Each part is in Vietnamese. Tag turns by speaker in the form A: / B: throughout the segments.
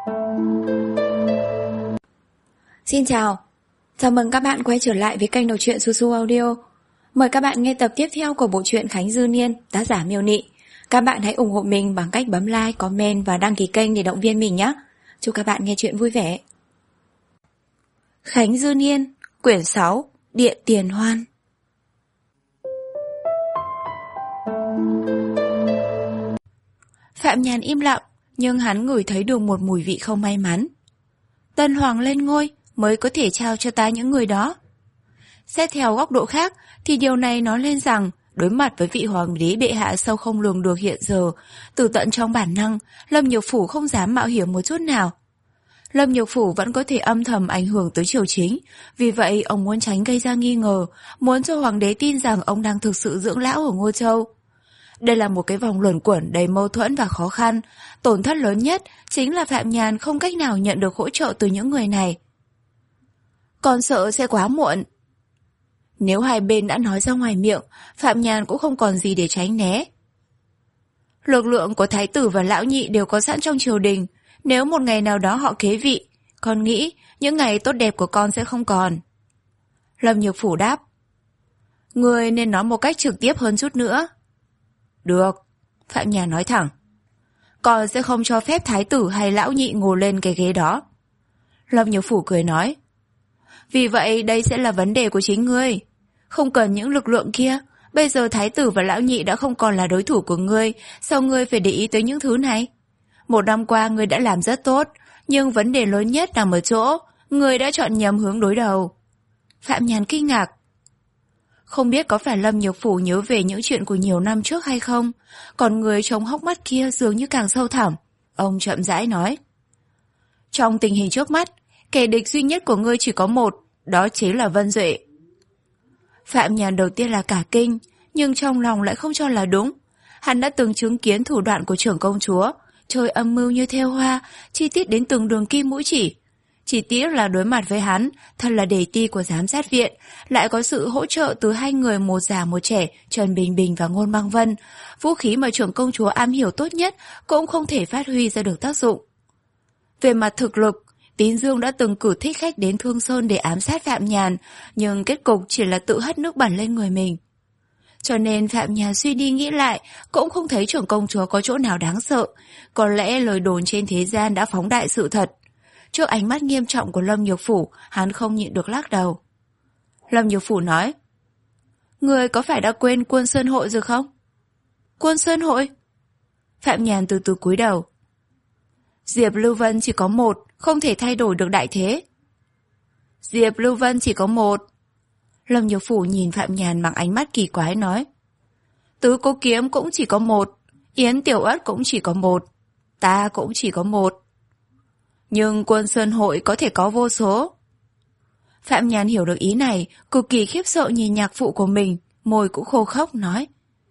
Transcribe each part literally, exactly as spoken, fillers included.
A: Xin chào, chào mừng các bạn quay trở lại với kênh đọc truyện Su Su Audio. Mời các bạn nghe tập tiếp theo của bộ truyện Khánh Dư Niên, tác giả Miêu Nị. Các bạn hãy ủng hộ mình bằng cách bấm like, comment và đăng ký kênh để động viên mình nhé. Chúc các bạn nghe truyện vui vẻ. Khánh Dư Niên, quyển sáu, Điện Tiền Hoan. Phạm Nhàn im lặng, nhưng hắn ngửi thấy được một mùi vị không may mắn. Tân Hoàng lên ngôi mới có thể trao cho ta những người đó. Xét theo góc độ khác thì điều này nói lên rằng đối mặt với vị hoàng đế bệ hạ sâu không lường được hiện giờ, từ tận trong bản năng, Lâm Nhược Phủ không dám mạo hiểm một chút nào. Lâm Nhược Phủ vẫn có thể âm thầm ảnh hưởng tới triều chính, vì vậy ông muốn tránh gây ra nghi ngờ, muốn cho hoàng đế tin rằng ông đang thực sự dưỡng lão ở Ngô Châu. Đây là một cái vòng luẩn quẩn đầy mâu thuẫn và khó khăn, tổn thất lớn nhất chính là Phạm Nhàn không cách nào nhận được hỗ trợ từ những người này. Còn sợ sẽ quá muộn. Nếu hai bên đã nói ra ngoài miệng, Phạm Nhàn cũng không còn gì để tránh né. Lực lượng của thái tử và lão nhị đều có sẵn trong triều đình, nếu một ngày nào đó họ kế vị, con nghĩ những ngày tốt đẹp của con sẽ không còn. Lâm Nhược Phủ đáp. Ngươi nên nói một cách trực tiếp hơn chút nữa. Được, Phạm Nhàn nói thẳng. Con sẽ không cho phép thái tử hay lão nhị ngồi lên cái ghế đó. Lâm Nhược Phủ cười nói. Vì vậy đây sẽ là vấn đề của chính ngươi. Không cần những lực lượng kia. Bây giờ thái tử và lão nhị đã không còn là đối thủ của ngươi. Sao ngươi phải để ý tới những thứ này? Một năm qua ngươi đã làm rất tốt, nhưng vấn đề lớn nhất nằm ở chỗ ngươi đã chọn nhầm hướng đối đầu. Phạm Nhàn kinh ngạc. Không biết có phải Lâm Nhược Phủ nhớ về những chuyện của nhiều năm trước hay không? Còn người trông hốc mắt kia dường như càng sâu thẳm. Ông chậm rãi nói. Trong tình hình trước mắt, kẻ địch duy nhất của ngươi chỉ có một, đó chính là Vân Duệ. Phạm Nhàn đầu tiên là cả kinh, nhưng trong lòng lại không cho là đúng. Hắn đã từng chứng kiến thủ đoạn của trưởng công chúa, chơi âm mưu như thêu hoa, chi tiết đến từng đường kim mũi chỉ. Chỉ tiếc là đối mặt với hắn, thật là đề ti của giám sát viện, lại có sự hỗ trợ từ hai người một già một trẻ, Trần Bình Bình và Ngôn Băng Vân. Vũ khí mà trưởng công chúa am hiểu tốt nhất cũng không thể phát huy ra được tác dụng. Về mặt thực lực, Tín Dương đã từng cử thích khách đến Thương Sơn để ám sát Phạm Nhàn, nhưng kết cục chỉ là tự hất nước bẩn lên người mình. Cho nên Phạm Nhàn suy đi nghĩ lại, cũng không thấy trưởng công chúa có chỗ nào đáng sợ. Có lẽ lời đồn trên thế gian đã phóng đại sự thật. Trước ánh mắt nghiêm trọng của Lâm Nhược Phủ, hắn không nhịn được lắc đầu. Lâm Nhược Phủ nói. Người có phải đã quên Quân Sơn Hội rồi không? Quân Sơn Hội? Phạm Nhàn từ từ cúi đầu. Diệp Lưu Vân chỉ có một, không thể thay đổi được đại thế. Diệp Lưu Vân chỉ có một. Lâm Nhược Phủ nhìn Phạm Nhàn bằng ánh mắt kỳ quái nói. Tứ Cố Kiếm cũng chỉ có một, Yến Tiểu Ất cũng chỉ có một, ta cũng chỉ có một. Nhưng Quân Sơn Hội có thể có vô số. Phạm Nhàn hiểu được ý này, cực kỳ khiếp sợ nhìn nhạc phụ của mình, môi cũng khô khốc nói.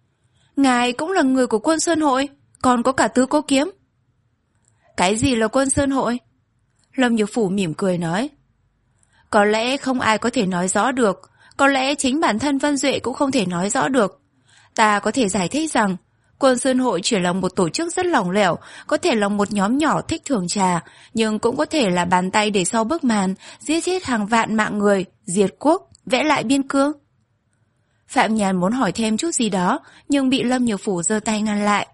A: Ngài cũng là người của Quân Sơn Hội, còn có cả Tứ Cố Kiếm. Cái gì là Quân Sơn Hội? Lâm Nhược Phủ mỉm cười nói. Có lẽ không ai có thể nói rõ được, có lẽ chính bản thân Vân Duệ cũng không thể nói rõ được. Ta có thể giải thích rằng Quân Sơn Hội chỉ là một tổ chức rất lỏng lẻo, có thể là một nhóm nhỏ thích thưởng trà, nhưng cũng có thể là bàn tay để sau bức màn, giết chết hàng vạn mạng người, diệt quốc, vẽ lại biên cương. Phạm Nhàn muốn hỏi thêm chút gì đó, nhưng bị Lâm Nhược Phủ giơ tay ngăn lại.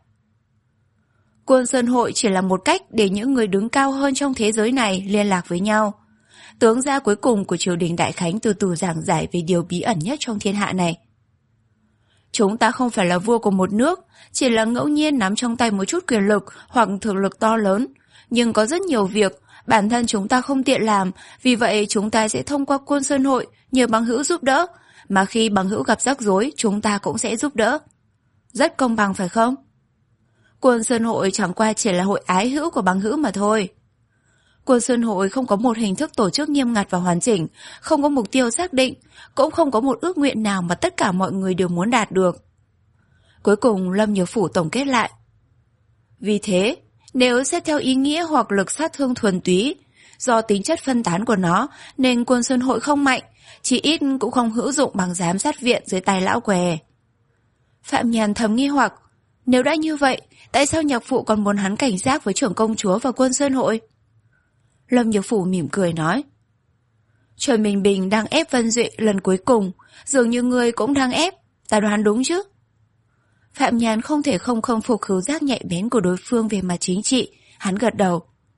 A: Quân Sơn Hội chỉ là một cách để những người đứng cao hơn trong thế giới này liên lạc với nhau. Tướng gia cuối cùng của triều đình Đại Khánh từ từ giảng giải về điều bí ẩn nhất trong thiên hạ này. Chúng ta không phải là vua của một nước, chỉ là ngẫu nhiên nắm trong tay một chút quyền lực hoặc thực lực to lớn. Nhưng có rất nhiều việc, bản thân chúng ta không tiện làm, vì vậy chúng ta sẽ thông qua Quân Sơn Hội nhờ bằng hữu giúp đỡ, mà khi bằng hữu gặp rắc rối chúng ta cũng sẽ giúp đỡ. Rất công bằng phải không? Quân Sơn Hội chẳng qua chỉ là hội ái hữu của bằng hữu mà thôi. Quân Sơn Hội không có một hình thức tổ chức nghiêm ngặt và hoàn chỉnh, không có mục tiêu xác định, cũng không có một ước nguyện nào mà tất cả mọi người đều muốn đạt được. Cuối cùng Lâm Nhược Phủ tổng kết lại. Vì thế, nếu xét theo ý nghĩa hoặc lực sát thương thuần túy, do tính chất phân tán của nó nên Quân Sơn Hội không mạnh, chỉ ít cũng không hữu dụng bằng giám sát viện dưới tay lão què. Phạm Nhàn thầm nghi hoặc, nếu đã như vậy, tại sao nhạc phụ còn muốn hắn cảnh giác với trưởng công chúa và Quân Sơn Hội? Lâm Nhược Phủ mỉm cười nói. Trần Minh Bình đang ép Vân Duệ lần cuối cùng, dường như ngươi cũng đang ép, ta đoán đúng chứ? Phạm Nhàn không thể không không phục khứu giác nhạy bén của đối phương về mặt chính trị, hắn gật đầu.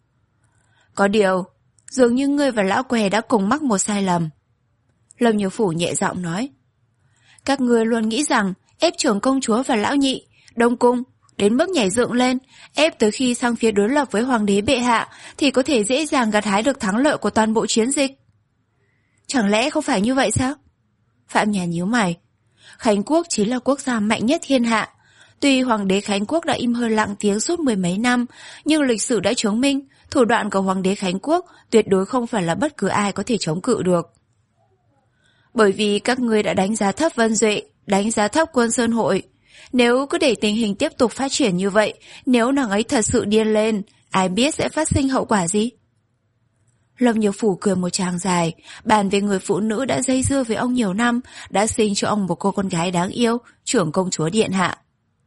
A: Có điều, dường như ngươi và lão què đã cùng mắc một sai lầm. Lâm Nhược Phủ nhẹ giọng nói. Các ngươi luôn nghĩ rằng ép trưởng công chúa và lão nhị, đông cung, đến mức nhảy dựng lên, ép tới khi sang phía đối lập với hoàng đế bệ hạ thì có thể dễ dàng gặt hái được thắng lợi của toàn bộ chiến dịch. Chẳng lẽ không phải như vậy sao? Phạm Nhàn nhíu mày. Khánh Quốc chính là quốc gia mạnh nhất thiên hạ. Tuy hoàng đế Khánh Quốc đã im hơi lặng tiếng suốt mười mấy năm, nhưng lịch sử đã chứng minh thủ đoạn của hoàng đế Khánh Quốc tuyệt đối không phải là bất cứ ai có thể chống cự được. Bởi vì các ngươi đã đánh giá thấp Vân Duệ, đánh giá thấp Quân Sơn Hội. Nếu cứ để tình hình tiếp tục phát triển như vậy, nếu nàng ấy thật sự điên lên, ai biết sẽ phát sinh hậu quả gì? Lâm Nhược Phủ cười một tràng dài, bàn về người phụ nữ đã dây dưa với ông nhiều năm, đã sinh cho ông một cô con gái đáng yêu, trưởng công chúa điện hạ.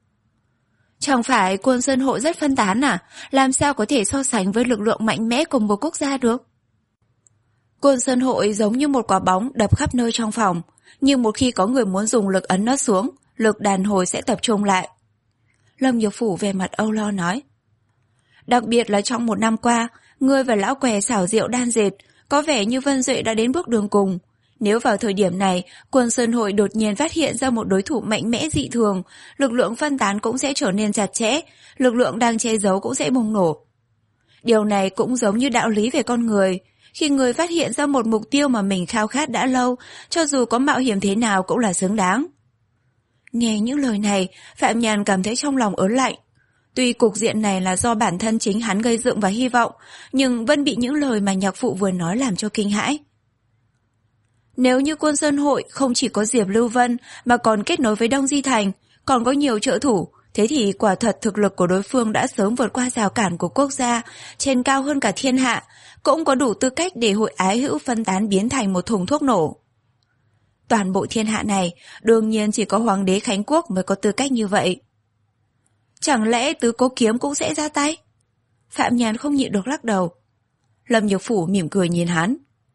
A: Chẳng phải Quân Sơn Hội rất phân tán à? Làm sao có thể so sánh với lực lượng mạnh mẽ của một quốc gia được? Quân Sơn Hội giống như một quả bóng đập khắp nơi trong phòng, nhưng một khi có người muốn dùng lực ấn nó xuống, lực đàn hồi sẽ tập trung lại. Lâm Nhược Phủ về mặt âu lo nói. Đặc biệt là trong một năm qua, ngươi và lão què xảo diệu đan dệt, có vẻ như Vân Duệ đã đến bước đường cùng. Nếu vào thời điểm này, Quân Sơn Hội đột nhiên phát hiện ra một đối thủ mạnh mẽ dị thường, lực lượng phân tán cũng sẽ trở nên chặt chẽ, lực lượng đang che giấu cũng sẽ bùng nổ. Điều này cũng giống như đạo lý về con người. Khi người phát hiện ra một mục tiêu mà mình khao khát đã lâu, cho dù có mạo hiểm thế nào cũng là xứng đáng. Nghe những lời này, Phạm Nhàn cảm thấy trong lòng ớn lạnh. Tuy cục diện này là do bản thân chính hắn gây dựng và hy vọng, nhưng vẫn bị những lời mà nhạc phụ vừa nói làm cho kinh hãi. Nếu như Quân Sơn Hội không chỉ có Diệp Lưu Vân mà còn kết nối với Đông Di Thành, còn có nhiều trợ thủ, thế thì quả thật thực lực của đối phương đã sớm vượt qua rào cản của quốc gia, trên cao hơn cả thiên hạ, cũng có đủ tư cách để hội ái hữu phân tán biến thành một thùng thuốc nổ. Toàn bộ thiên hạ này, đương nhiên chỉ có hoàng đế Khánh Quốc mới có tư cách như vậy. Chẳng lẽ Tứ Cố Kiếm cũng sẽ ra tay? Phạm Nhàn không nhịn được lắc đầu. Lâm Nhược Phủ mỉm cười nhìn hắn.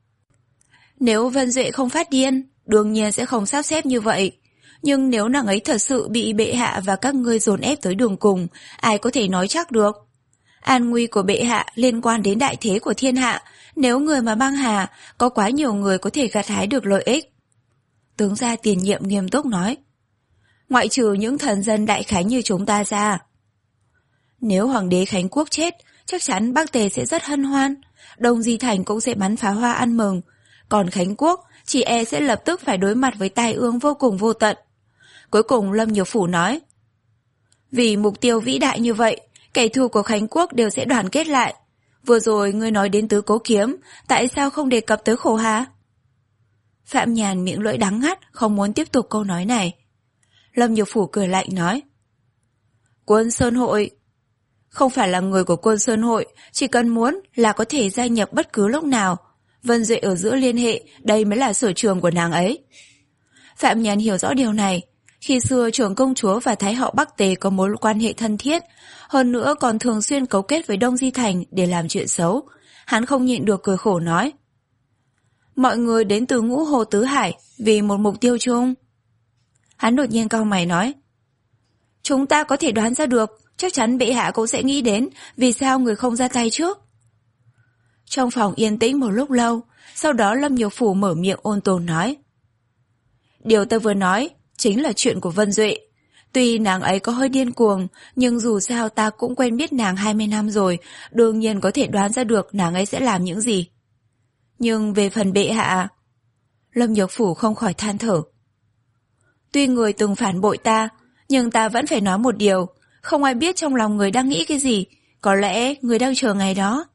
A: Nếu Vân Duệ không phát điên, đương nhiên sẽ không sắp xếp như vậy. Nhưng nếu nàng ấy thật sự bị bệ hạ và các ngươi dồn ép tới đường cùng, ai có thể nói chắc được? An nguy của bệ hạ liên quan đến đại thế của thiên hạ, nếu người mà băng hà, có quá nhiều người có thể gặt hái được lợi ích. Tướng gia tiền nhiệm nghiêm túc nói. Ngoại trừ những thần dân đại khánh như chúng ta ra. Nếu hoàng đế Khánh Quốc chết, chắc chắn Bắc Tề sẽ rất hân hoan, Đông Di Thành cũng sẽ bắn pháo hoa ăn mừng, còn Khánh Quốc chỉ e sẽ lập tức phải đối mặt với tai ương vô cùng vô tận. Cuối cùng Lâm Nhược Phủ nói, vì mục tiêu vĩ đại như vậy, kẻ thù của Khánh Quốc đều sẽ đoàn kết lại. Vừa rồi ngươi nói đến Tứ Cố Kiếm, tại sao không đề cập tới Khổ Hà? Phạm Nhàn miệng lưỡi đắng ngắt, không muốn tiếp tục câu nói này. Lâm Nhược Phủ cười lạnh nói, Quân Sơn Hội không phải là người của Quân Sơn Hội, chỉ cần muốn là có thể gia nhập bất cứ lúc nào. Vân Duệ ở giữa liên hệ, đây mới là sở trường của nàng ấy. Phạm Nhàn hiểu rõ điều này. Khi xưa trưởng công chúa và thái hậu Bắc Tề có mối quan hệ thân thiết, hơn nữa còn thường xuyên cấu kết với Đông Di Thành để làm chuyện xấu. Hắn không nhịn được cười khổ nói, mọi người đến từ Ngũ Hồ Tứ Hải vì một mục tiêu chung. Hắn đột nhiên cau mày nói, chúng ta có thể đoán ra được, chắc chắn bệ hạ cũng sẽ nghĩ đến vì sao người không ra tay trước. Trong phòng yên tĩnh một lúc lâu, sau đó Lâm Nhược Phủ mở miệng ôn tồn nói, điều ta vừa nói chính là chuyện của Vân Duệ. Tuy nàng ấy có hơi điên cuồng, nhưng dù sao ta cũng quen biết nàng hai mươi năm rồi, đương nhiên có thể đoán ra được nàng ấy sẽ làm những gì. Nhưng về phần bệ hạ... Lâm Nhược Phủ không khỏi than thở. Tuy người từng phản bội ta, nhưng ta vẫn phải nói một điều, không ai biết trong lòng người đang nghĩ cái gì, có lẽ người đang chờ ngày đó.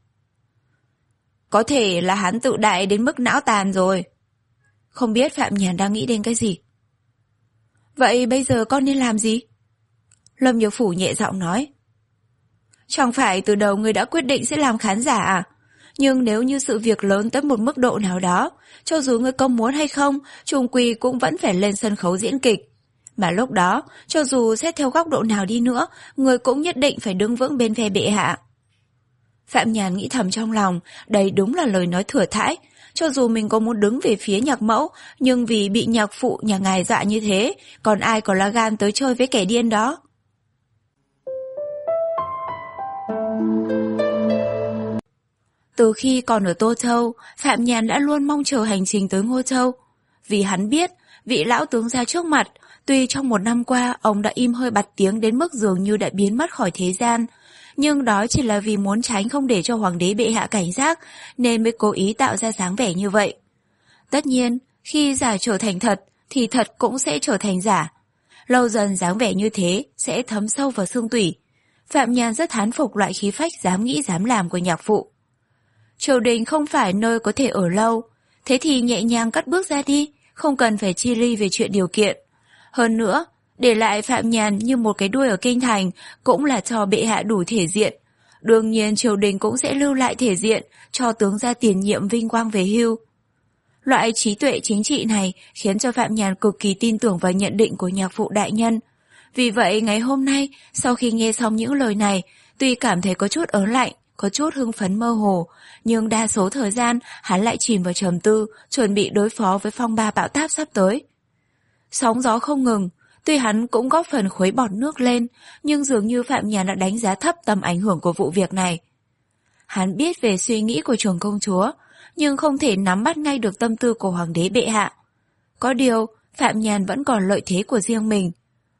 A: Có thể là hắn tự đại đến mức não tàn rồi. Không biết Phạm Nhàn đang nghĩ đến cái gì. Vậy bây giờ con nên làm gì? Lâm Nhược Phủ nhẹ giọng nói. Chẳng phải từ đầu người đã quyết định sẽ làm khán giả à? Nhưng nếu như sự việc lớn tới một mức độ nào đó, cho dù người công muốn hay không, chung quy cũng vẫn phải lên sân khấu diễn kịch. Mà lúc đó, cho dù xét theo góc độ nào đi nữa, người cũng nhất định phải đứng vững bên phe bệ hạ. Phạm Nhàn nghĩ thầm trong lòng, đây đúng là lời nói thừa thãi. Cho dù mình có muốn đứng về phía nhạc mẫu, nhưng vì bị nhạc phụ nhà ngài dọa như thế, còn ai có lá gan tới chơi với kẻ điên đó. Từ khi còn ở Tô Châu, Phạm Nhàn đã luôn mong chờ hành trình tới Ngô Châu. Vì hắn biết, vị lão tướng gia trước mặt, tuy trong một năm qua ông đã im hơi bặt tiếng đến mức dường như đã biến mất khỏi thế gian, nhưng đó chỉ là vì muốn tránh không để cho hoàng đế bệ hạ cảnh giác nên mới cố ý tạo ra dáng vẻ như vậy. Tất nhiên, khi giả trở thành thật thì thật cũng sẽ trở thành giả. Lâu dần dáng vẻ như thế sẽ thấm sâu vào xương tủy. Phạm Nhàn rất thán phục loại khí phách dám nghĩ dám làm của nhạc phụ. Triều đình không phải nơi có thể ở lâu, thế thì nhẹ nhàng cắt bước ra đi, không cần phải chi ly về chuyện điều kiện. Hơn nữa, để lại Phạm Nhàn như một cái đuôi ở kinh thành cũng là cho bệ hạ đủ thể diện. Đương nhiên triều đình cũng sẽ lưu lại thể diện cho tướng gia tiền nhiệm vinh quang về hưu. Loại trí tuệ chính trị này khiến cho Phạm Nhàn cực kỳ tin tưởng vào nhận định của nhạc phụ đại nhân. Vì vậy ngày hôm nay, sau khi nghe xong những lời này, tuy cảm thấy có chút ớn lạnh, có chút hưng phấn mơ hồ, nhưng đa số thời gian hắn lại chìm vào trầm tư, chuẩn bị đối phó với phong ba bão táp sắp tới. Sóng gió không ngừng, tuy hắn cũng góp phần khuấy bọt nước lên, nhưng dường như Phạm Nhàn đã đánh giá thấp tầm ảnh hưởng của vụ việc này. Hắn biết về suy nghĩ của trưởng công chúa, nhưng không thể nắm bắt ngay được tâm tư của hoàng đế bệ hạ. Có điều, Phạm Nhàn vẫn còn lợi thế của riêng mình.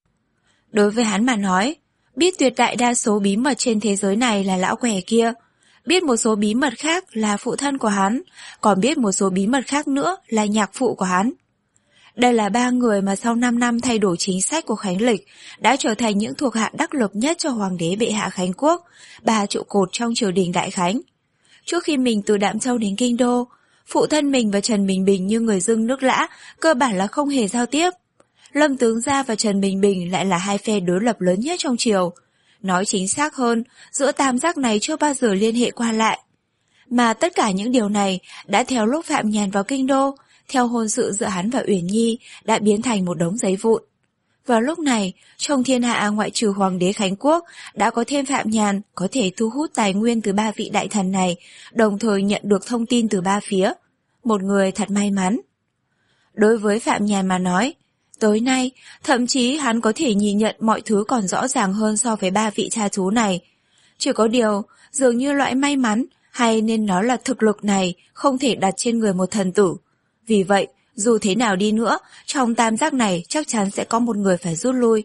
A: Đối với hắn mà nói, biết tuyệt đại đa số bí mật trên thế giới này là lão què kia, biết một số bí mật khác là phụ thân của hắn, còn biết một số bí mật khác nữa là nhạc phụ của hắn. Đây là ba người mà sau năm năm thay đổi chính sách của Khánh Lịch đã trở thành những thuộc hạ đắc lực nhất cho hoàng đế bệ hạ Khánh Quốc, ba trụ cột trong triều đình Đại Khánh. Trước khi mình từ Đạm Châu đến Kinh Đô, phụ thân mình và Trần Bình Bình như người dưng nước lã, cơ bản là không hề giao tiếp. Lâm Tướng Gia và Trần Bình Bình lại là hai phe đối lập lớn nhất trong triều. Nói chính xác hơn, giữa tam giác này chưa bao giờ liên hệ qua lại. Mà tất cả những điều này đã theo lúc Phạm Nhàn vào Kinh Đô, theo hôn sự giữa hắn và Uyển Nhi đã biến thành một đống giấy vụn. Vào lúc này, trong thiên hạ ngoại trừ hoàng đế Khánh Quốc đã có thêm Phạm Nhàn có thể thu hút tài nguyên từ ba vị đại thần này, đồng thời nhận được thông tin từ ba phía. Một người thật may mắn. Đối với Phạm Nhàn mà nói, tới nay, thậm chí hắn có thể nhìn nhận mọi thứ còn rõ ràng hơn so với ba vị cha chú này. Chỉ có điều, dường như loại may mắn, hay nên nói là thực lực này, không thể đặt trên người một thần tử. Vì vậy, dù thế nào đi nữa, trong tam giác này chắc chắn sẽ có một người phải rút lui.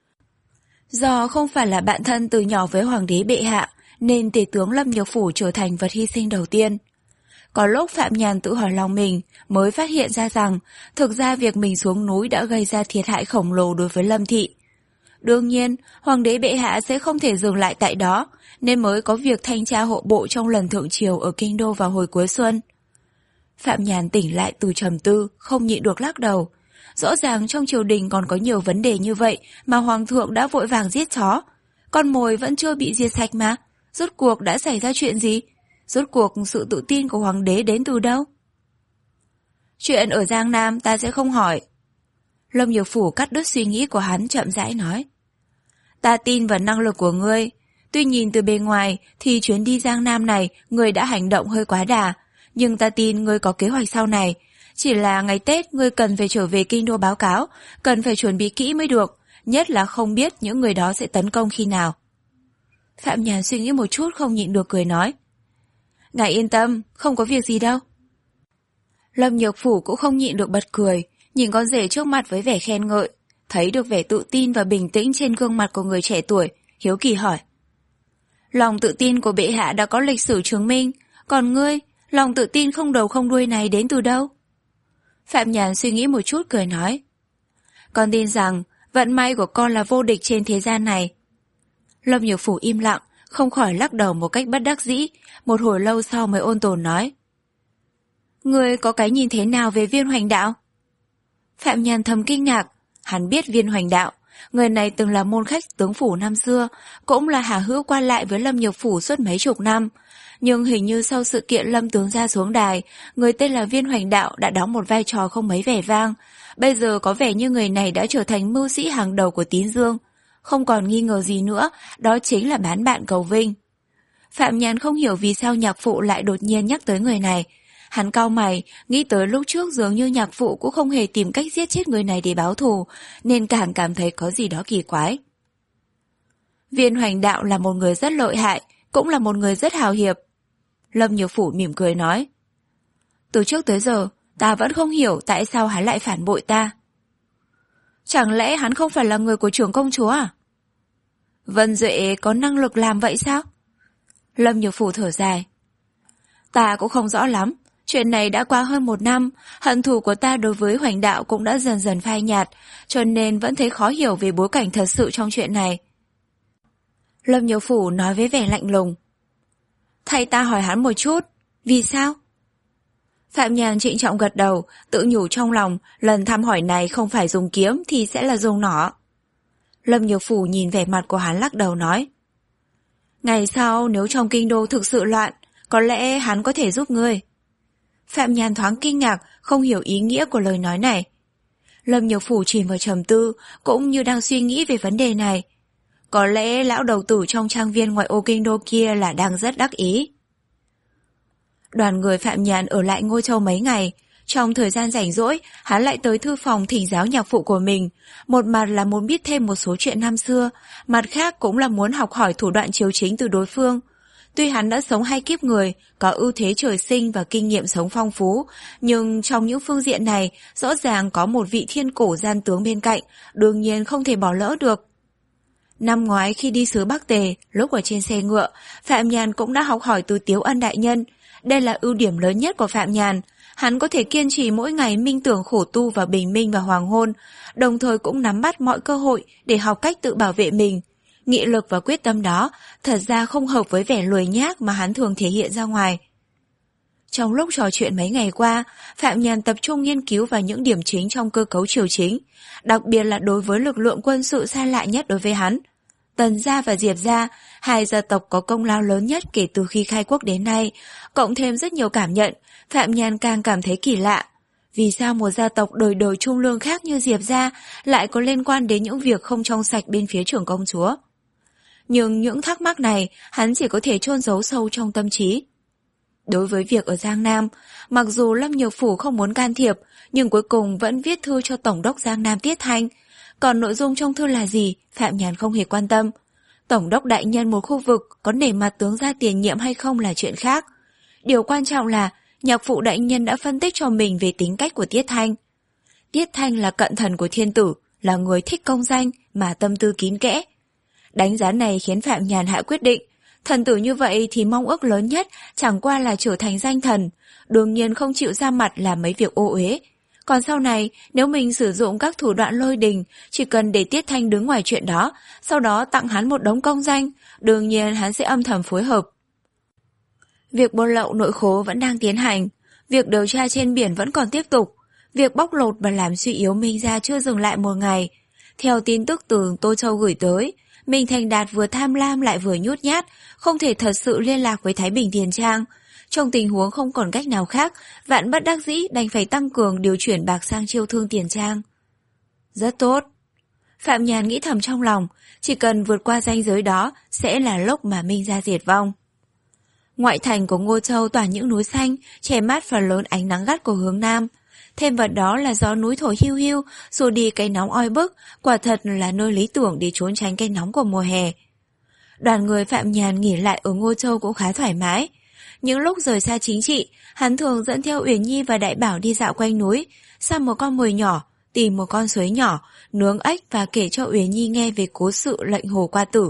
A: Do không phải là bạn thân từ nhỏ với hoàng đế bệ hạ, nên tể tướng Lâm Nhược Phủ trở thành vật hy sinh đầu tiên. Có lúc Phạm Nhàn tự hỏi lòng mình mới phát hiện ra rằng thực ra việc mình xuống núi đã gây ra thiệt hại khổng lồ đối với Lâm Thị. Đương nhiên, hoàng đế bệ hạ sẽ không thể dừng lại tại đó, nên mới có việc thanh tra hộ bộ trong lần thượng triều ở Kinh Đô vào hồi cuối xuân. Phạm Nhàn tỉnh lại từ trầm tư, không nhịn được lắc đầu. Rõ ràng trong triều đình còn có nhiều vấn đề như vậy mà hoàng thượng đã vội vàng giết chó. Con mồi vẫn chưa bị diệt sạch mà. Rốt cuộc đã xảy ra chuyện gì? Rốt cuộc sự tự tin của hoàng đế đến từ đâu? Chuyện ở Giang Nam ta sẽ không hỏi. Lâm Nhược Phủ cắt đứt suy nghĩ của hắn, chậm rãi nói. Ta tin vào năng lực của ngươi. Tuy nhìn từ bề ngoài thì chuyến đi Giang Nam này ngươi đã hành động hơi quá đà, nhưng ta tin ngươi có kế hoạch sau này. Chỉ là ngày Tết ngươi cần phải trở về Kinh Đô báo cáo, cần phải chuẩn bị kỹ mới được, nhất là không biết những người đó sẽ tấn công khi nào. Phạm Nhàn suy nghĩ một chút không nhịn được cười nói. Ngài yên tâm, không có việc gì đâu. Lâm Nhược Phủ cũng không nhịn được bật cười, nhìn con rể trước mặt với vẻ khen ngợi, thấy được vẻ tự tin và bình tĩnh trên gương mặt của người trẻ tuổi, hiếu kỳ hỏi. Lòng tự tin của bệ hạ đã có lịch sử chứng minh, còn ngươi, lòng tự tin không đầu không đuôi này đến từ đâu? Phạm Nhàn suy nghĩ một chút cười nói. Con tin rằng vận may của con là vô địch trên thế gian này. Lâm Nhược Phủ im lặng, không khỏi lắc đầu một cách bất đắc dĩ, một hồi lâu sau mới ôn tồn nói. Ngươi có cái nhìn thế nào về Viên Hoành Đạo? Phạm Nhàn thầm kinh ngạc, hắn biết Viên Hoành Đạo, người này từng là môn khách tướng phủ năm xưa, cũng là hả hữu qua lại với Lâm Nhược Phủ suốt mấy chục năm. Nhưng hình như sau sự kiện Lâm tướng ra xuống đài, người tên là Viên Hoành Đạo đã đóng một vai trò không mấy vẻ vang. Bây giờ có vẻ như người này đã trở thành mưu sĩ hàng đầu của Tín Dương. Không còn nghi ngờ gì nữa, đó chính là bán bạn cầu vinh. Phạm Nhàn không hiểu vì sao nhạc phụ lại đột nhiên nhắc tới người này. Hắn cau mày, nghĩ tới lúc trước dường như nhạc phụ cũng không hề tìm cách giết chết người này để báo thù, nên càng cảm thấy có gì đó kỳ quái. Viên Hoành Đạo là một người rất lợi hại, cũng là một người rất hào hiệp. Lâm Nhược Phủ mỉm cười nói. Từ trước tới giờ, ta vẫn không hiểu tại sao hắn lại phản bội ta. Chẳng lẽ hắn không phải là người của trưởng công chúa à? Vân Duệ có năng lực làm vậy sao? Lâm Nhược Phủ thở dài. Ta cũng không rõ lắm. Chuyện này đã qua hơn một năm, hận thù của ta đối với Hoành Đạo cũng đã dần dần phai nhạt, cho nên vẫn thấy khó hiểu về bối cảnh thật sự trong chuyện này. Lâm Nhược Phủ nói với vẻ lạnh lùng. Thay ta hỏi hắn một chút, vì sao? Phạm Nhàn trịnh trọng gật đầu, tự nhủ trong lòng, lần thăm hỏi này không phải dùng kiếm thì sẽ là dùng nỏ. Lâm Nhược Phủ nhìn vẻ mặt của hắn lắc đầu nói. Ngày sau nếu trong kinh đô thực sự loạn, có lẽ hắn có thể giúp ngươi. Phạm Nhàn thoáng kinh ngạc, không hiểu ý nghĩa của lời nói này. Lâm Nhược Phủ chìm vào trầm tư, cũng như đang suy nghĩ về vấn đề này. Có lẽ lão đầu tử trong trang viên ngoại ô kinh đô kia là đang rất đắc ý. Đoàn người Phạm Nhàn ở lại Ngôi Châu mấy ngày. Trong thời gian rảnh rỗi, hắn lại tới thư phòng thỉnh giáo nhạc phụ của mình. Một mặt là muốn biết thêm một số chuyện năm xưa, mặt khác cũng là muốn học hỏi thủ đoạn chiếu chính từ đối phương. Tuy hắn đã sống hai kiếp người, có ưu thế trời sinh và kinh nghiệm sống phong phú, nhưng trong những phương diện này, rõ ràng có một vị thiên cổ gian tướng bên cạnh, đương nhiên không thể bỏ lỡ được. Năm ngoái khi đi xứ Bắc Tề, lúc ở trên xe ngựa, Phạm Nhàn cũng đã học hỏi từ Tiếu Ân đại nhân. Đây là ưu điểm lớn nhất của Phạm Nhàn. Hắn có thể kiên trì mỗi ngày minh tưởng khổ tu vào bình minh và hoàng hôn, đồng thời cũng nắm bắt mọi cơ hội để học cách tự bảo vệ mình. Nghị lực và quyết tâm đó thật ra không hợp với vẻ lười nhác mà hắn thường thể hiện ra ngoài. Trong lúc trò chuyện mấy ngày qua, Phạm Nhàn tập trung nghiên cứu vào những điểm chính trong cơ cấu triều chính, đặc biệt là đối với lực lượng quân sự xa lạ nhất đối với hắn. Tần gia và Diệp gia, hai gia tộc có công lao lớn nhất kể từ khi khai quốc đến nay, cộng thêm rất nhiều cảm nhận, Phạm Nhàn càng cảm thấy kỳ lạ. Vì sao một gia tộc đời đời trung lương khác như Diệp gia lại có liên quan đến những việc không trong sạch bên phía trưởng công chúa? Nhưng những thắc mắc này hắn chỉ có thể chôn giấu sâu trong tâm trí. Đối với việc ở Giang Nam, mặc dù Lâm Nhược Phủ không muốn can thiệp, nhưng cuối cùng vẫn viết thư cho Tổng đốc Giang Nam Tiết Thanh. Còn nội dung trong thư là gì, Phạm Nhàn không hề quan tâm. Tổng đốc đại nhân một khu vực có nể mặt tướng gia tiền nhiệm hay không là chuyện khác. Điều quan trọng là nhạc phụ đại nhân đã phân tích cho mình về tính cách của Tiết Thanh. Tiết Thanh là cận thần của thiên tử, là người thích công danh mà tâm tư kín kẽ. Đánh giá này khiến Phạm Nhàn hạ quyết định, thần tử như vậy thì mong ước lớn nhất chẳng qua là trở thành danh thần, đương nhiên không chịu ra mặt làm mấy việc ô uế. Còn sau này, nếu mình sử dụng các thủ đoạn lôi đình, chỉ cần để Tiết Thanh đứng ngoài chuyện đó, sau đó tặng hắn một đống công danh, đương nhiên hắn sẽ âm thầm phối hợp. Việc buôn lậu nội khố vẫn đang tiến hành, việc điều tra trên biển vẫn còn tiếp tục, việc bóc lột và làm suy yếu Minh gia chưa dừng lại một ngày. Theo tin tức từ Tô Châu gửi tới, Minh Thành Đạt vừa tham lam lại vừa nhút nhát, không thể thật sự liên lạc với Thái Bình Tiền Trang. Trong tình huống không còn cách nào khác, vạn bất đắc dĩ đành phải tăng cường điều chuyển bạc sang chiêu thương Tiền Trang. Rất tốt. Phạm Nhàn nghĩ thầm trong lòng, chỉ cần vượt qua ranh giới đó sẽ là lúc mà Minh gia diệt vong. Ngoại thành của Ngô Châu toàn những núi xanh, che mát phần lớn ánh nắng gắt của hướng Nam. Thêm vào đó là gió núi thổi hiu hiu, xua đi cái nóng oi bức, quả thật là nơi lý tưởng để trốn tránh cái nóng của mùa hè. Đoàn người Phạm Nhàn nghỉ lại ở Ngô Châu cũng khá thoải mái. Những lúc rời xa chính trị, hắn thường dẫn theo Uyển Nhi và Đại Bảo đi dạo quanh núi, săn một con mồi nhỏ, tìm một con suối nhỏ, nướng ếch và kể cho Uyển Nhi nghe về cố sự lệnh hồ qua tử.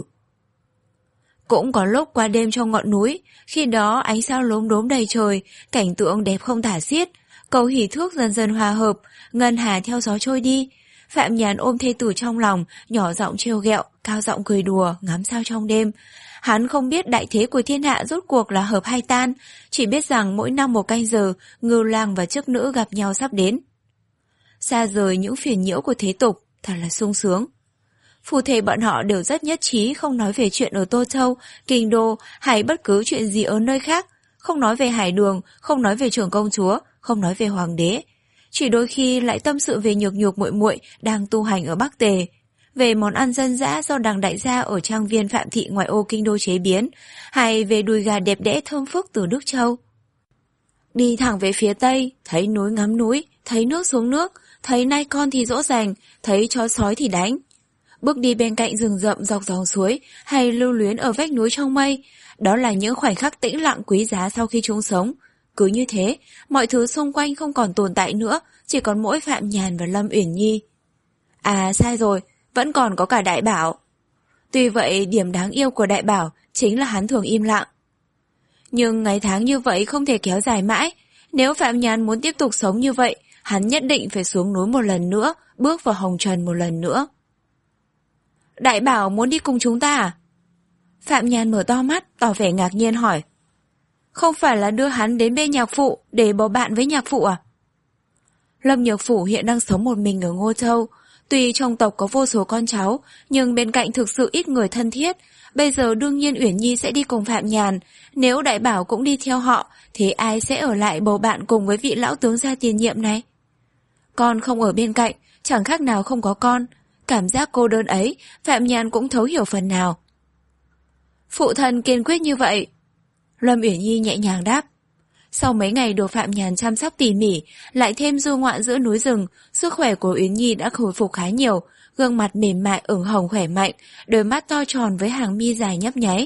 A: Cũng có lúc qua đêm trong ngọn núi, khi đó ánh sao lốm đốm đầy trời, cảnh tượng đẹp không tả xiết, cầu hỉ thước dần dần hòa hợp, ngân hà theo gió trôi đi. Phạm Nhàn ôm thê tử trong lòng, nhỏ giọng trêu ghẹo, cao giọng cười đùa, ngắm sao trong đêm. Hắn không biết đại thế của thiên hạ rốt cuộc là hợp hay tan, chỉ biết rằng mỗi năm một canh giờ, ngưu lang và chức nữ gặp nhau sắp đến. Xa rời những phiền nhiễu của thế tục, thật là sung sướng. Phu thê bọn họ đều rất nhất trí không nói về chuyện ở Tô Châu, Kinh Đô hay bất cứ chuyện gì ở nơi khác, không nói về Hải Đường, không nói về trưởng công chúa, không nói về hoàng đế. Chỉ đôi khi lại tâm sự về nhược nhược muội muội đang tu hành ở Bắc Tề. về món ăn dân dã do đằng đại gia ở trang viên Phạm Thị ngoại ô kinh đô chế biến, hay về đùi gà đẹp đẽ thơm phức từ Đức Châu. Đi thẳng về phía tây, thấy núi ngắm núi, thấy nước xuống nước, thấy nai con thì dỗ dành, thấy chó sói thì đánh. Bước đi bên cạnh rừng rậm dọc dòng suối, hay lưu luyến ở vách núi trong mây, đó là những khoảnh khắc tĩnh lặng quý giá sau khi chúng sống. Cứ như thế, mọi thứ xung quanh không còn tồn tại nữa, chỉ còn mỗi Phạm Nhàn và Lâm Uyển Nhi. À sai rồi, vẫn còn có cả Đại Bảo. Tuy vậy, điểm đáng yêu của Đại Bảo chính là hắn thường im lặng. Nhưng ngày tháng như vậy không thể kéo dài mãi. Nếu Phạm Nhàn muốn tiếp tục sống như vậy, hắn nhất định phải xuống núi một lần nữa, bước vào hồng trần một lần nữa. Đại Bảo muốn đi cùng chúng ta à? Phạm Nhàn mở to mắt, tỏ vẻ ngạc nhiên hỏi. Không phải là đưa hắn đến bên nhạc phụ để bầu bạn với nhạc phụ à? Lâm Nhược Phủ hiện đang sống một mình ở Ngô Châu. Tuy trong tộc có vô số con cháu, nhưng bên cạnh thực sự ít người thân thiết. Bây giờ đương nhiên Uyển Nhi sẽ đi cùng Phạm Nhàn. Nếu Đại Bảo cũng đi theo họ, thì ai sẽ ở lại bầu bạn cùng với vị lão tướng gia tiền nhiệm này? Con không ở bên cạnh, chẳng khác nào không có con. Cảm giác cô đơn ấy, Phạm Nhàn cũng thấu hiểu phần nào. Phụ thân kiên quyết như vậy. Lâm Uyển Nhi nhẹ nhàng đáp. Sau mấy ngày được Phạm Nhàn chăm sóc tỉ mỉ, lại thêm du ngoạn giữa núi rừng, sức khỏe của Uyển Nhi đã hồi phục khá nhiều, gương mặt mềm mại ửng hồng khỏe mạnh, đôi mắt to tròn với hàng mi dài nhấp nháy.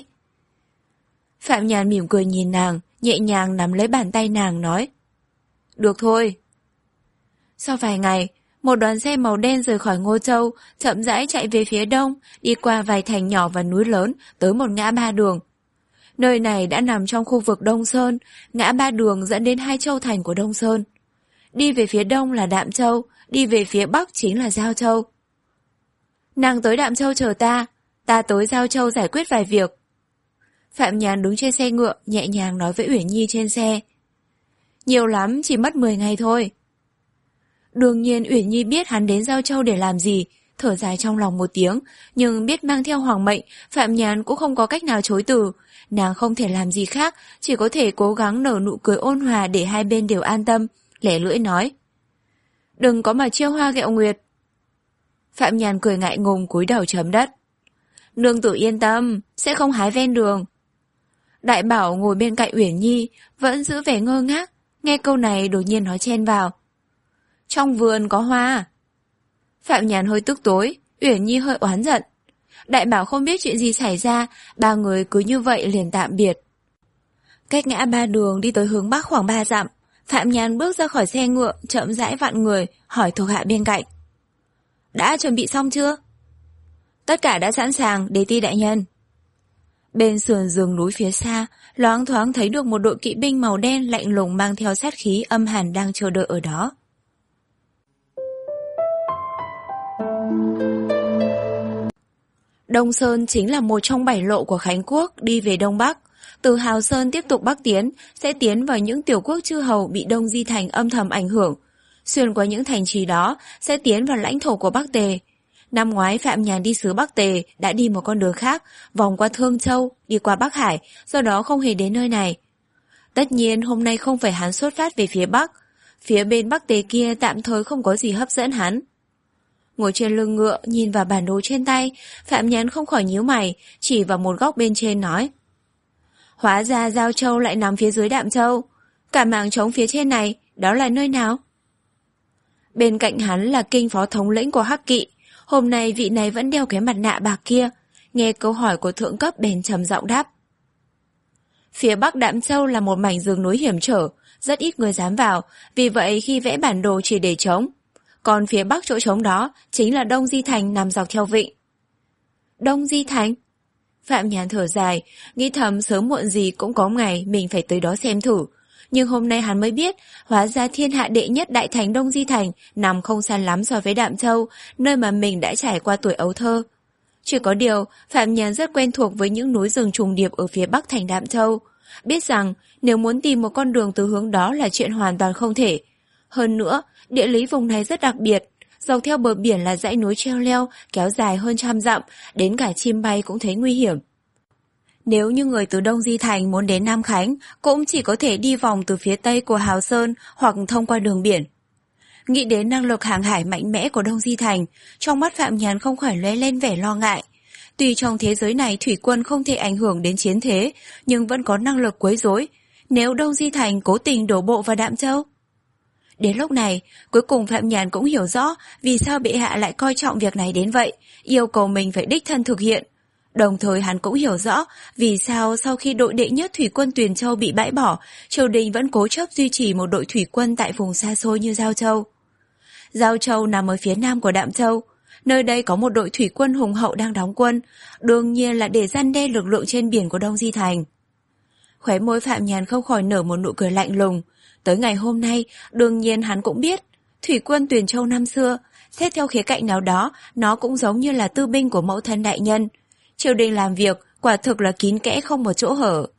A: Phạm Nhàn mỉm cười nhìn nàng, nhẹ nhàng nắm lấy bàn tay nàng nói. Được thôi. Sau vài ngày, một đoàn xe màu đen rời khỏi Ngô Châu, chậm rãi chạy về phía đông, đi qua vài thành nhỏ và núi lớn, tới một ngã ba đường. Nơi này đã nằm trong khu vực Đông Sơn, ngã ba đường dẫn đến hai châu thành của Đông Sơn. Đi về phía đông là Đạm Châu, đi về phía bắc chính là Giao Châu. Nàng tới Đạm Châu chờ ta, ta tới Giao Châu giải quyết vài việc. Phạm Nhàn đứng trên xe ngựa, nhẹ nhàng nói với Uyển Nhi trên xe. Nhiều lắm, chỉ mất mười ngày thôi. Đương nhiên Uyển Nhi biết hắn đến Giao Châu để làm gì, thở dài trong lòng một tiếng, nhưng biết mang theo hoàng mệnh, Phạm Nhàn cũng không có cách nào chối từ. Nàng không thể làm gì khác, chỉ có thể cố gắng nở nụ cười ôn hòa để hai bên đều an tâm, lẻ lưỡi nói. Đừng có mà chiêu hoa ghẹo nguyệt. Phạm Nhàn cười ngại ngùng cúi đầu chấm đất. Nương tử yên tâm, sẽ không hái ven đường. Đại Bảo ngồi bên cạnh Uyển Nhi, vẫn giữ vẻ ngơ ngác, nghe câu này đột nhiên nói chen vào. Trong vườn có hoa. Phạm Nhàn hơi tức tối, Uyển Nhi hơi oán giận. Đại Bảo không biết chuyện gì xảy ra, ba người cứ như vậy liền tạm biệt. Cách ngã ba đường đi tới hướng bắc khoảng ba dặm, Phạm Nhàn bước ra khỏi xe ngựa, chậm rãi vặn người, hỏi thuộc hạ bên cạnh. Đã chuẩn bị xong chưa? Tất cả đã sẵn sàng, Đế ti đại nhân. Bên sườn rừng núi phía xa, loáng thoáng thấy được một đội kỵ binh màu đen lạnh lùng mang theo sát khí âm hàn đang chờ đợi ở đó. Đông Sơn chính là một trong bảy lộ của Khánh Quốc đi về Đông Bắc. Từ Hào Sơn tiếp tục bắc tiến, sẽ tiến vào những tiểu quốc chư hầu bị Đông Di Thành âm thầm ảnh hưởng. Xuyên qua những thành trì đó, sẽ tiến vào lãnh thổ của Bắc Tề. Năm ngoái Phạm Nhàn đi xứ Bắc Tề đã đi một con đường khác, vòng qua Thương Châu, đi qua Bắc Hải, do đó không hề đến nơi này. Tất nhiên hôm nay không phải hắn xuất phát về phía Bắc. Phía bên Bắc Tề kia tạm thời không có gì hấp dẫn hắn. Ngồi trên lưng ngựa, nhìn vào bản đồ trên tay, Phạm Nhàn không khỏi nhíu mày, chỉ vào một góc bên trên nói. Hóa ra Giao Châu lại nằm phía dưới Đạm Châu. Cả mảng trống phía trên này, đó là nơi nào? Bên cạnh hắn là kinh phó thống lĩnh của Hắc Kỵ. Hôm nay vị này vẫn đeo cái mặt nạ bạc kia. Nghe câu hỏi của thượng cấp bèn trầm giọng đáp. Phía bắc Đạm Châu là một mảnh rừng núi hiểm trở, rất ít người dám vào, vì vậy khi vẽ bản đồ chỉ để trống. Còn phía bắc chỗ trống đó chính là Đông Di Thành nằm dọc theo vịnh. Đông Di Thành? Phạm Nhàn thở dài, nghĩ thầm sớm muộn gì cũng có ngày mình phải tới đó xem thử. Nhưng hôm nay hắn mới biết, hóa ra thiên hạ đệ nhất đại thành Đông Di Thành nằm không xa lắm so với Đạm Châu, nơi mà mình đã trải qua tuổi ấu thơ. Chỉ có điều, Phạm Nhàn rất quen thuộc với những núi rừng trùng điệp ở phía bắc thành Đạm Châu. Biết rằng nếu muốn tìm một con đường từ hướng đó là chuyện hoàn toàn không thể. Hơn nữa, địa lý vùng này rất đặc biệt. Dọc theo bờ biển là dãy núi treo leo, kéo dài hơn trăm dặm, đến cả chim bay cũng thấy nguy hiểm. Nếu như người từ Đông Di Thành muốn đến Nam Khánh, cũng chỉ có thể đi vòng từ phía tây của Hào Sơn hoặc thông qua đường biển. Nghĩ đến năng lực hàng hải mạnh mẽ của Đông Di Thành, trong mắt Phạm Nhàn không khỏi lóe lên vẻ lo ngại. Tuy trong thế giới này thủy quân không thể ảnh hưởng đến chiến thế, nhưng vẫn có năng lực quấy rối. Nếu Đông Di Thành cố tình đổ bộ vào Đạm Châu. Đến lúc này, cuối cùng Phạm Nhàn cũng hiểu rõ vì sao bệ hạ lại coi trọng việc này đến vậy, yêu cầu mình phải đích thân thực hiện. Đồng thời hắn cũng hiểu rõ vì sao sau khi đội đệ nhất thủy quân Tuyền Châu bị bãi bỏ, triều đình vẫn cố chấp duy trì một đội thủy quân tại vùng xa xôi như Giao Châu. Giao Châu nằm ở phía nam của Đạm Châu. Nơi đây có một đội thủy quân hùng hậu đang đóng quân, đương nhiên là để răn đe lực lượng trên biển của Đông Di Thành. Khóe môi Phạm Nhàn không khỏi nở một nụ cười lạnh lùng. Tới ngày hôm nay, đương nhiên hắn cũng biết, thủy quân Tuyền Châu năm xưa, xét theo khía cạnh nào đó, nó cũng giống như là tư binh của mẫu thân đại nhân. Triều đình làm việc, quả thực là kín kẽ không một chỗ hở.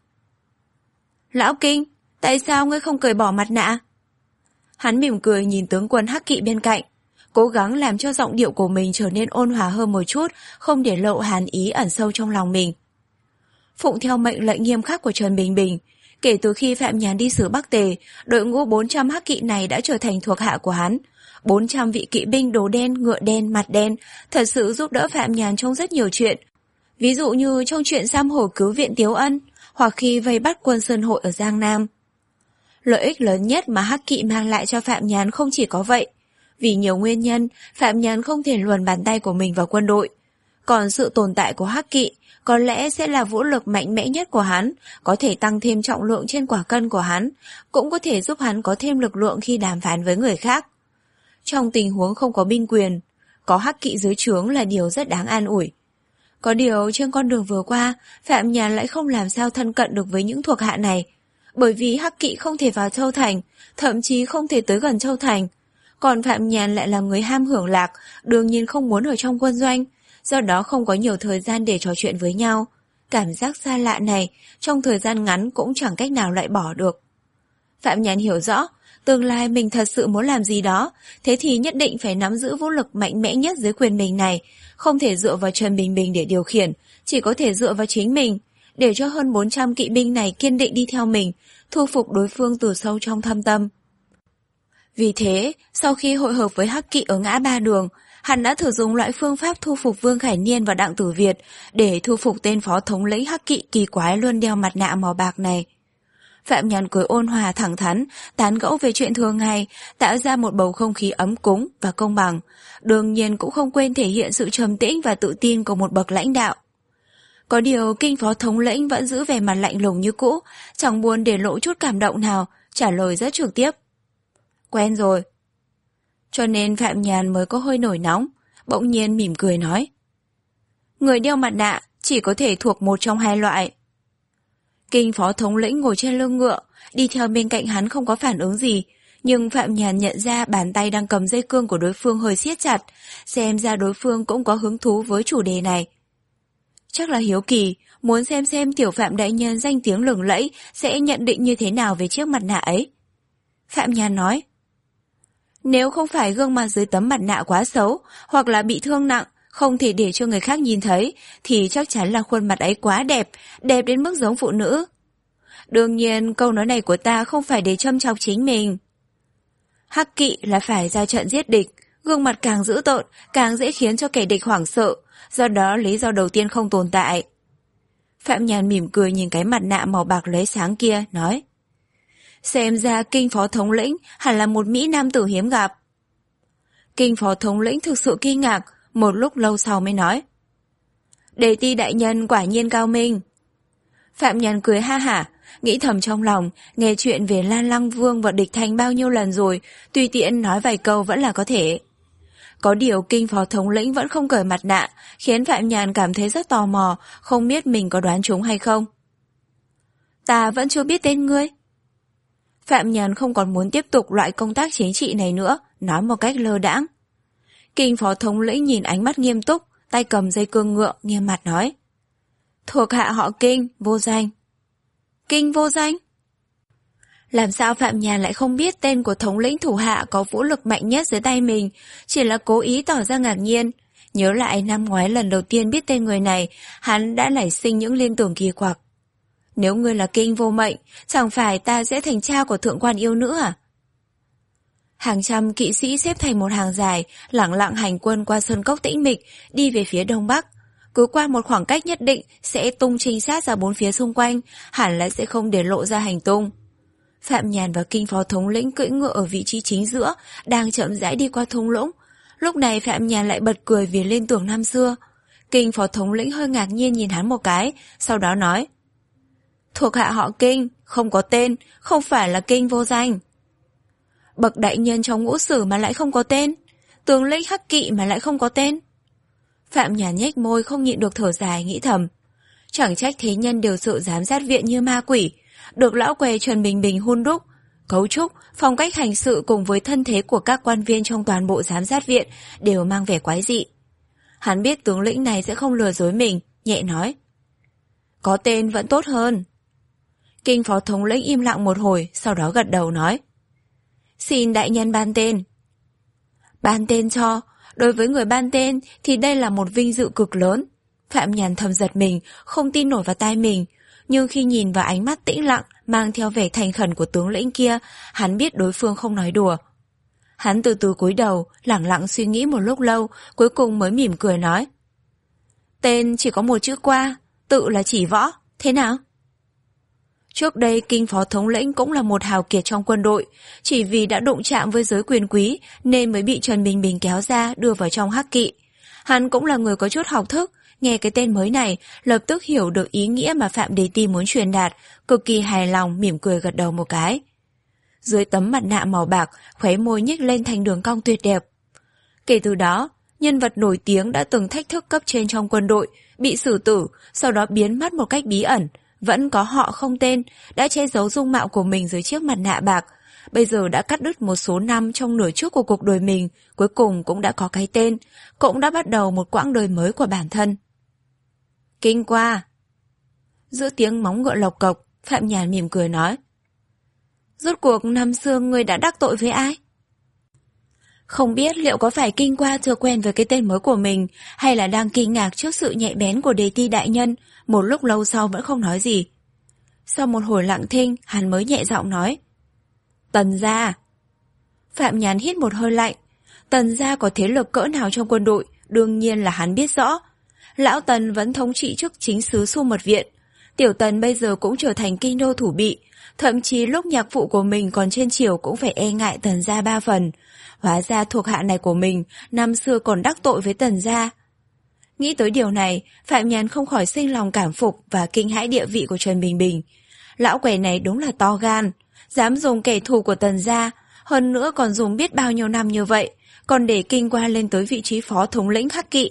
A: Lão Kinh, tại sao ngươi không cởi bỏ mặt nạ? Hắn mỉm cười nhìn tướng quân Hắc Kỵ bên cạnh, cố gắng làm cho giọng điệu của mình trở nên ôn hòa hơn một chút, không để lộ hàn ý ẩn sâu trong lòng mình. Phụng theo mệnh lệnh nghiêm khắc của Trần Bình Bình, kể từ khi Phạm Nhàn đi xử Bắc Tề, đội ngũ bốn trăm hắc kỵ này đã trở thành thuộc hạ của hắn. bốn trăm vị kỵ binh đồ đen, ngựa đen, mặt đen, thật sự giúp đỡ Phạm Nhàn trong rất nhiều chuyện. Ví dụ như trong chuyện Sam Hổ cứu viện Tiếu Ân, hoặc khi vây bắt quân Sơn Hội ở Giang Nam. Lợi ích lớn nhất mà hắc kỵ mang lại cho Phạm Nhàn không chỉ có vậy. Vì nhiều nguyên nhân, Phạm Nhàn không thể luồn bàn tay của mình vào quân đội. Còn sự tồn tại của hắc kỵ có lẽ sẽ là vũ lực mạnh mẽ nhất của hắn, có thể tăng thêm trọng lượng trên quả cân của hắn, cũng có thể giúp hắn có thêm lực lượng khi đàm phán với người khác. Trong tình huống không có binh quyền, có hắc kỵ dưới trướng là điều rất đáng an ủi. Có điều trên con đường vừa qua, Phạm Nhàn lại không làm sao thân cận được với những thuộc hạ này, bởi vì hắc kỵ không thể vào Châu Thành, thậm chí không thể tới gần Châu Thành. Còn Phạm Nhàn lại là người ham hưởng lạc, đương nhiên không muốn ở trong quân doanh, do đó không có nhiều thời gian để trò chuyện với nhau. Cảm giác xa lạ này, trong thời gian ngắn cũng chẳng cách nào loại bỏ được. Phạm Nhàn hiểu rõ, tương lai mình thật sự muốn làm gì đó, thế thì nhất định phải nắm giữ vũ lực mạnh mẽ nhất dưới quyền mình này, không thể dựa vào Trần Bình Bình để điều khiển, chỉ có thể dựa vào chính mình, để cho hơn bốn trăm kỵ binh này kiên định đi theo mình, thu phục đối phương từ sâu trong thâm tâm. Vì thế, sau khi hội hợp với hắc kỵ ở ngã ba đường, hắn đã thử dùng loại phương pháp thu phục Vương Khải Niên và Đặng Tử Việt để thu phục tên phó thống lĩnh hắc kỵ kỳ quái luôn đeo mặt nạ màu bạc này. Phạm Nhàn cười ôn hòa thẳng thắn, tán gẫu về chuyện thường ngày, tạo ra một bầu không khí ấm cúng và công bằng. Đương nhiên cũng không quên thể hiện sự trầm tĩnh và tự tin của một bậc lãnh đạo. Có điều Kinh phó thống lĩnh vẫn giữ vẻ mặt lạnh lùng như cũ, chẳng buồn để lộ chút cảm động nào, trả lời rất trực tiếp. Quen rồi. Cho nên Phạm Nhàn mới có hơi nổi nóng, bỗng nhiên mỉm cười nói. Người đeo mặt nạ chỉ có thể thuộc một trong hai loại. Kinh phó thống lĩnh ngồi trên lưng ngựa, đi theo bên cạnh hắn không có phản ứng gì, nhưng Phạm Nhàn nhận ra bàn tay đang cầm dây cương của đối phương hơi siết chặt, xem ra đối phương cũng có hứng thú với chủ đề này. Chắc là hiếu kỳ, muốn xem xem tiểu Phạm đại nhân danh tiếng lừng lẫy sẽ nhận định như thế nào về chiếc mặt nạ ấy. Phạm Nhàn nói. Nếu không phải gương mặt dưới tấm mặt nạ quá xấu, hoặc là bị thương nặng, không thể để cho người khác nhìn thấy, thì chắc chắn là khuôn mặt ấy quá đẹp, đẹp đến mức giống phụ nữ. Đương nhiên, câu nói này của ta không phải để châm chọc chính mình. Hắc kỵ là phải ra trận giết địch, gương mặt càng dữ tợn, càng dễ khiến cho kẻ địch hoảng sợ, do đó lý do đầu tiên không tồn tại. Phạm Nhàn mỉm cười nhìn cái mặt nạ màu bạc lóe sáng kia, nói. Xem ra Kinh phó thống lĩnh hẳn là một mỹ nam tử hiếm gặp. Kinh phó thống lĩnh thực sự kinh ngạc, một lúc lâu sau mới nói. Đề ti đại nhân quả nhiên cao minh. Phạm Nhàn cười ha hả, nghĩ thầm trong lòng, nghe chuyện về Lan Lăng Vương và địch thành bao nhiêu lần rồi, tùy tiện nói vài câu vẫn là có thể. Có điều Kinh phó thống lĩnh vẫn không cởi mặt nạ, khiến Phạm Nhàn cảm thấy rất tò mò, không biết mình có đoán trúng hay không. Ta vẫn chưa biết tên ngươi. Phạm Nhàn không còn muốn tiếp tục loại công tác chính trị này nữa, nói một cách lơ đãng. Kinh phó thống lĩnh nhìn ánh mắt nghiêm túc, tay cầm dây cương ngựa, nghiêm mặt nói. Thuộc hạ họ Kinh, vô danh. Kinh vô danh? Làm sao Phạm Nhàn lại không biết tên của thống lĩnh thủ hạ có vũ lực mạnh nhất dưới tay mình, chỉ là cố ý tỏ ra ngạc nhiên. Nhớ lại năm ngoái lần đầu tiên biết tên người này, hắn đã nảy sinh những liên tưởng kỳ quặc. Nếu ngươi là Kinh vô mệnh, chẳng phải ta sẽ thành cha của thượng quan yêu nữ à? Hàng trăm kỵ sĩ xếp thành một hàng dài, lẳng lặng hành quân qua sơn cốc tĩnh mịch, đi về phía đông bắc. Cứ qua một khoảng cách nhất định sẽ tung trinh sát ra bốn phía xung quanh, hẳn là sẽ không để lộ ra hành tung. Phạm Nhàn và Kinh phó thống lĩnh cưỡi ngựa ở vị trí chính giữa, đang chậm rãi đi qua thung lũng. Lúc này Phạm Nhàn lại bật cười vì liên tưởng năm xưa. Kinh phó thống lĩnh hơi ngạc nhiên nhìn hắn một cái, sau đó nói: Thuộc hạ họ Kinh, không có tên, không phải là Kinh vô danh. Bậc đại nhân trong ngũ sử mà lại không có tên, tướng lĩnh hắc kỵ mà lại không có tên. Phạm Nhàn nhếch môi không nhịn được thở dài nghĩ thầm. Chẳng trách thế nhân đều sợ giám sát viện như ma quỷ, được lão què Trần Bình Bình hun đúc. Cấu trúc, phong cách hành sự cùng với thân thế của các quan viên trong toàn bộ giám sát viện đều mang vẻ quái dị. Hắn biết tướng lĩnh này sẽ không lừa dối mình, nhẹ nói: Có tên vẫn tốt hơn. Kinh phó thống lĩnh im lặng một hồi, sau đó gật đầu nói: Xin đại nhân ban tên. Ban tên cho, đối với người ban tên thì đây là một vinh dự cực lớn. Phạm Nhàn thầm giật mình, không tin nổi vào tai mình, nhưng khi nhìn vào ánh mắt tĩnh lặng mang theo vẻ thành khẩn của tướng lĩnh kia, hắn biết đối phương không nói đùa. Hắn từ từ cúi đầu, lẳng lặng suy nghĩ một lúc lâu, cuối cùng mới mỉm cười nói: Tên chỉ có một chữ Qua, tự là Chỉ Võ, thế nào? Trước đây Kinh phó thống lĩnh cũng là một hào kiệt trong quân đội, chỉ vì đã đụng chạm với giới quyền quý nên mới bị Trần Bình Bình kéo ra đưa vào trong hắc kỵ. Hắn cũng là người có chút học thức, nghe cái tên mới này lập tức hiểu được ý nghĩa mà Phạm Đề Ti muốn truyền đạt, cực kỳ hài lòng mỉm cười gật đầu một cái. Dưới tấm mặt nạ màu bạc, khóe môi nhếch lên thành đường cong tuyệt đẹp. Kể từ đó, nhân vật nổi tiếng đã từng thách thức cấp trên trong quân đội, bị xử tử, sau đó biến mất một cách bí ẩn, vẫn có họ không tên, đã che giấu dung mạo của mình dưới chiếc mặt nạ bạc. Bây giờ đã cắt đứt một số năm trong nửa trước của cuộc đời mình, cuối cùng cũng đã có cái tên, cũng đã bắt đầu một quãng đời mới của bản thân. Kinh Qua. Giữa tiếng móng ngựa lộc cộc, Phạm Nhàn mỉm cười nói: Rốt cuộc năm xưa ngươi đã đắc tội với ai? Không biết liệu có phải Kinh Qua chưa quen với cái tên mới của mình, hay là đang kinh ngạc trước sự nhạy bén của Đề Ti đại nhân, một lúc lâu sau vẫn không nói gì. Sau một hồi lặng thinh, hắn mới nhẹ giọng nói: Tần gia. Phạm Nhàn hít một hơi lạnh. Tần gia có thế lực cỡ nào trong quân đội, đương nhiên là hắn biết rõ. Lão Tần vẫn thống trị chức chính sứ Xu Mật Viện. Tiểu Tần bây giờ cũng trở thành kinh đô thủ bị. Thậm chí lúc nhạc phụ của mình còn trên triều cũng phải e ngại Tần gia ba phần. Hóa ra thuộc hạ này của mình năm xưa còn đắc tội với Tần gia. Nghĩ tới điều này, Phạm Nhàn không khỏi sinh lòng cảm phục và kinh hãi địa vị của Trần Bình Bình. Lão quẻ này đúng là to gan, dám dùng kẻ thù của Tần gia, hơn nữa còn dùng biết bao nhiêu năm như vậy, còn để Kinh Qua lên tới vị trí phó thống lĩnh hắc kỵ.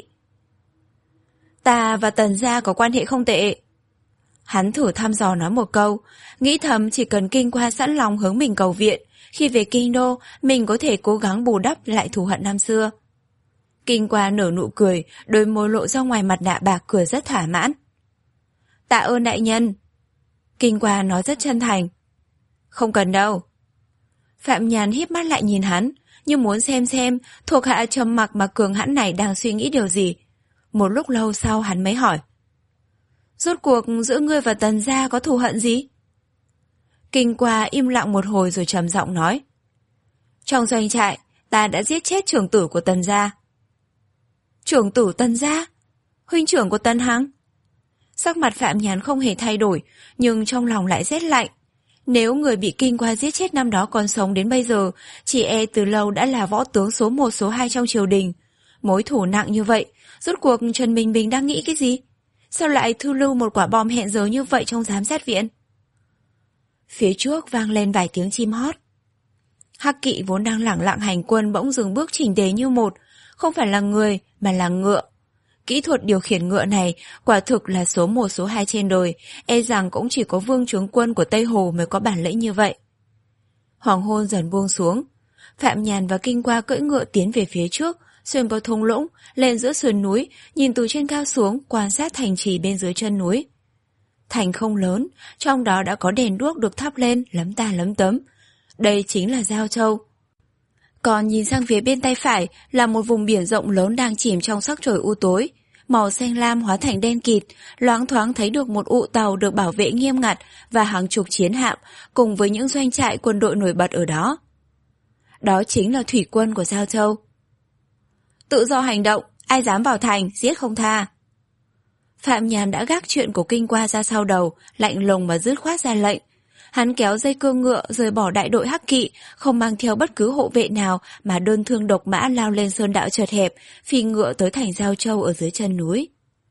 A: Ta và Tần gia có quan hệ không tệ. Hắn thử thăm dò nói một câu, nghĩ thầm chỉ cần Kinh Qua sẵn lòng hướng mình cầu viện, khi về kinh đô mình có thể cố gắng bù đắp lại thù hận năm xưa. Kinh Qua nở nụ cười, đôi môi lộ ra ngoài mặt nạ bạc, cười rất thỏa mãn. Tạ ơn đại nhân. Kinh Qua nói rất chân thành. Không cần đâu. Phạm Nhàn híp mắt lại nhìn hắn, như muốn xem xem thuộc hạ trầm mặc mà cường hãn này đang suy nghĩ điều gì. Một lúc lâu sau hắn mới hỏi: Rốt cuộc giữa ngươi và Tần gia có thù hận gì? Kinh Qua im lặng một hồi rồi trầm giọng nói: Trong doanh trại, ta đã giết chết trưởng tử của Tần gia. Trưởng tử Tần gia? Huynh trưởng của Tần Hằng? Sắc mặt Phạm Nhàn không hề thay đổi, nhưng trong lòng lại rét lạnh. Nếu người bị Kinh Qua giết chết năm đó còn sống đến bây giờ, chỉ e từ lâu đã là võ tướng số một số hai trong triều đình. Mối thù nặng như vậy, rốt cuộc Trần Bình Bình đang nghĩ cái gì? Sao lại thư lưu một quả bom hẹn giờ như vậy trong giám sát viện? Phía trước vang lên vài tiếng chim hót. Hắc kỵ vốn đang lẳng lặng hành quân bỗng dừng bước chỉnh tề như một, không phải là người mà là ngựa. Kỹ thuật điều khiển ngựa này quả thực là số một số hai trên đời, e rằng cũng chỉ có vương tướng quân của Tây Hồ mới có bản lĩnh như vậy. Hoàng hôn dần buông xuống, Phạm Nhàn và Kinh Qua cưỡi ngựa tiến về phía trước, xuyên qua thung lũng, lên giữa sườn núi, nhìn từ trên cao xuống, quan sát thành trì bên dưới chân núi. Thành không lớn, trong đó đã có đèn đuốc được thắp lên, lấm ta lấm tấm. Đây chính là Giao Châu. Còn nhìn sang phía bên tay phải là một vùng biển rộng lớn đang chìm trong sắc trời u tối. Màu xanh lam hóa thành đen kịt, loáng thoáng thấy được một ụ tàu được bảo vệ nghiêm ngặt và hàng chục chiến hạm cùng với những doanh trại quân đội nổi bật ở đó. đó chính là thủy quân của Giao Châu. Tự do hành động, ai dám vào thành, giết không tha. Phạm Nhàn đã gác chuyện của kinh qua ra sau đầu, lạnh lùng mà dứt khoát ra lệnh. Hắn kéo dây cương ngựa rời bỏ đại đội hắc kỵ, không mang theo bất cứ hộ vệ nào mà đơn thương độc mã lao lên sơn đạo chật hẹp, phi ngựa tới thành Giao Châu ở dưới chân núi.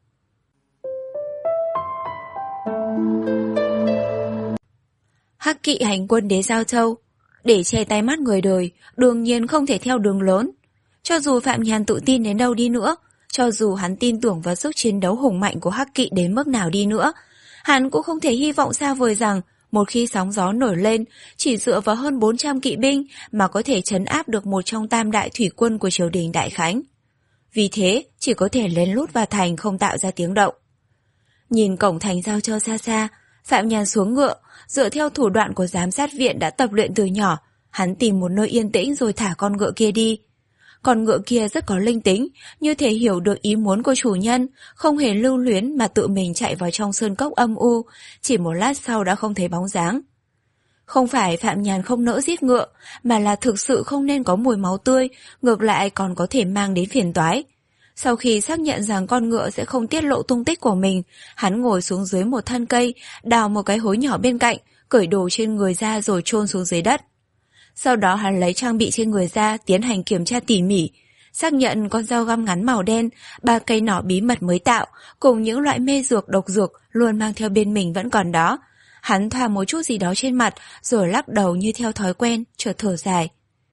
A: Hắc kỵ hành quân đến Giao Châu, để che tay mắt người đời, đương nhiên không thể theo đường lớn. Cho dù Phạm Nhàn tự tin đến đâu đi nữa, cho dù hắn tin tưởng vào sức chiến đấu hùng mạnh của hắc kỵ đến mức nào đi nữa, hắn cũng không thể hy vọng xa vời rằng một khi sóng gió nổi lên, chỉ dựa vào hơn bốn trăm kỵ binh mà có thể trấn áp được một trong tam đại thủy quân của triều đình Đại Khánh. Vì thế, chỉ có thể lén lút vào thành không tạo ra tiếng động. Nhìn cổng thành Giao Châu xa xa, Phạm Nhàn xuống ngựa, dựa theo thủ đoạn của giám sát viện đã tập luyện từ nhỏ, hắn tìm một nơi yên tĩnh rồi thả con ngựa kia đi. Con ngựa kia rất có linh tính, như thể hiểu được ý muốn của chủ nhân, không hề lưu luyến mà tự mình chạy vào trong sơn cốc âm u, chỉ một lát sau đã không thấy bóng dáng. Không phải Phạm Nhàn không nỡ giết ngựa, mà là thực sự không nên có mùi máu tươi, ngược lại còn có thể mang đến phiền toái. Sau khi xác nhận rằng con ngựa sẽ không tiết lộ tung tích của mình, hắn ngồi xuống dưới một thân cây, đào một cái hố nhỏ bên cạnh, cởi đồ trên người ra rồi chôn xuống dưới đất. Sau đó hắn lấy trang bị trên người ra tiến hành kiểm tra tỉ mỉ, xác nhận con dao găm ngắn màu đen, ba cây nỏ bí mật mới tạo, cùng những loại mê dược độc dược luôn mang theo bên mình vẫn còn đó. Hắn thoa một chút gì đó trên mặt, rồi lắc đầu như theo thói quen, chợt thở dài.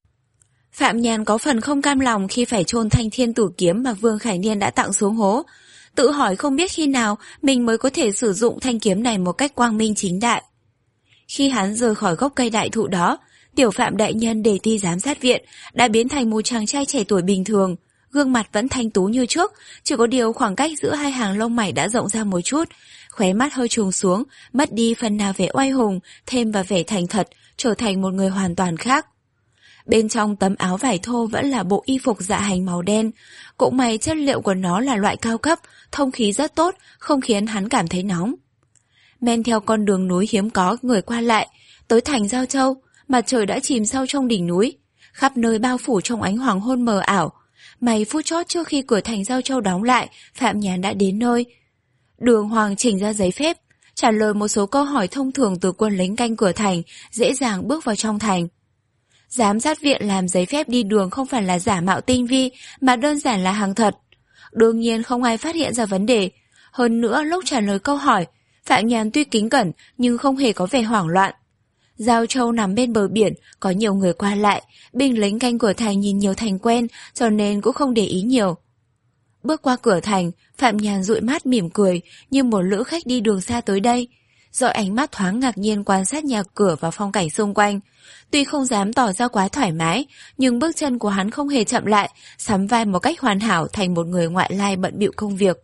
A: Phạm Nhàn có phần không cam lòng khi phải chôn thanh thiên tử kiếm mà Vương Khải Niên đã tặng xuống hố, tự hỏi không biết khi nào mình mới có thể sử dụng thanh kiếm này một cách quang minh chính đại. Khi hắn rời khỏi gốc cây đại thụ đó, Tiểu Phạm đại nhân đề thi giám sát viện đã biến thành một chàng trai trẻ tuổi bình thường, gương mặt vẫn thanh tú như trước, chỉ có điều khoảng cách giữa hai hàng lông mày đã rộng ra một chút, khóe mắt hơi trùng xuống, mất đi phần nào vẻ oai hùng, thêm vào vẻ thành thật, trở thành một người hoàn toàn khác. Bên trong tấm áo vải thô vẫn là bộ y phục dạ hành màu đen, cũng may chất liệu của nó là loại cao cấp, thông khí rất tốt, không khiến hắn cảm thấy nóng. Men theo con đường núi hiếm có người qua lại, tới thành Giao Châu, mặt trời đã chìm sâu trong đỉnh núi, khắp nơi bao phủ trong ánh hoàng hôn mờ ảo. Mấy phút chót trước khi cửa thành Giao Châu đóng lại, Phạm Nhàn đã đến nơi. Đường Hoàng chỉnh ra giấy phép, trả lời một số câu hỏi thông thường từ quân lính canh cửa thành, dễ dàng bước vào trong thành. Giám sát viện làm giấy phép đi đường không phải là giả mạo tinh vi, mà đơn giản là hàng thật. Đương nhiên không ai phát hiện ra vấn đề. Hơn nữa lúc trả lời câu hỏi, Phạm Nhàn tuy kính cẩn nhưng không hề có vẻ hoảng loạn. Giao Châu nằm bên bờ biển, có nhiều người qua lại, binh lính canh cửa thành nhìn nhiều thành quen, cho nên cũng không để ý nhiều. Bước qua cửa thành, Phạm Nhàn dụi mắt mỉm cười, như một lữ khách đi đường xa tới đây. Rồi ánh mắt thoáng ngạc nhiên quan sát nhà cửa và phong cảnh xung quanh. Tuy không dám tỏ ra quá thoải mái, nhưng bước chân của hắn không hề chậm lại, sắm vai một cách hoàn hảo thành một người ngoại lai bận bịu công việc.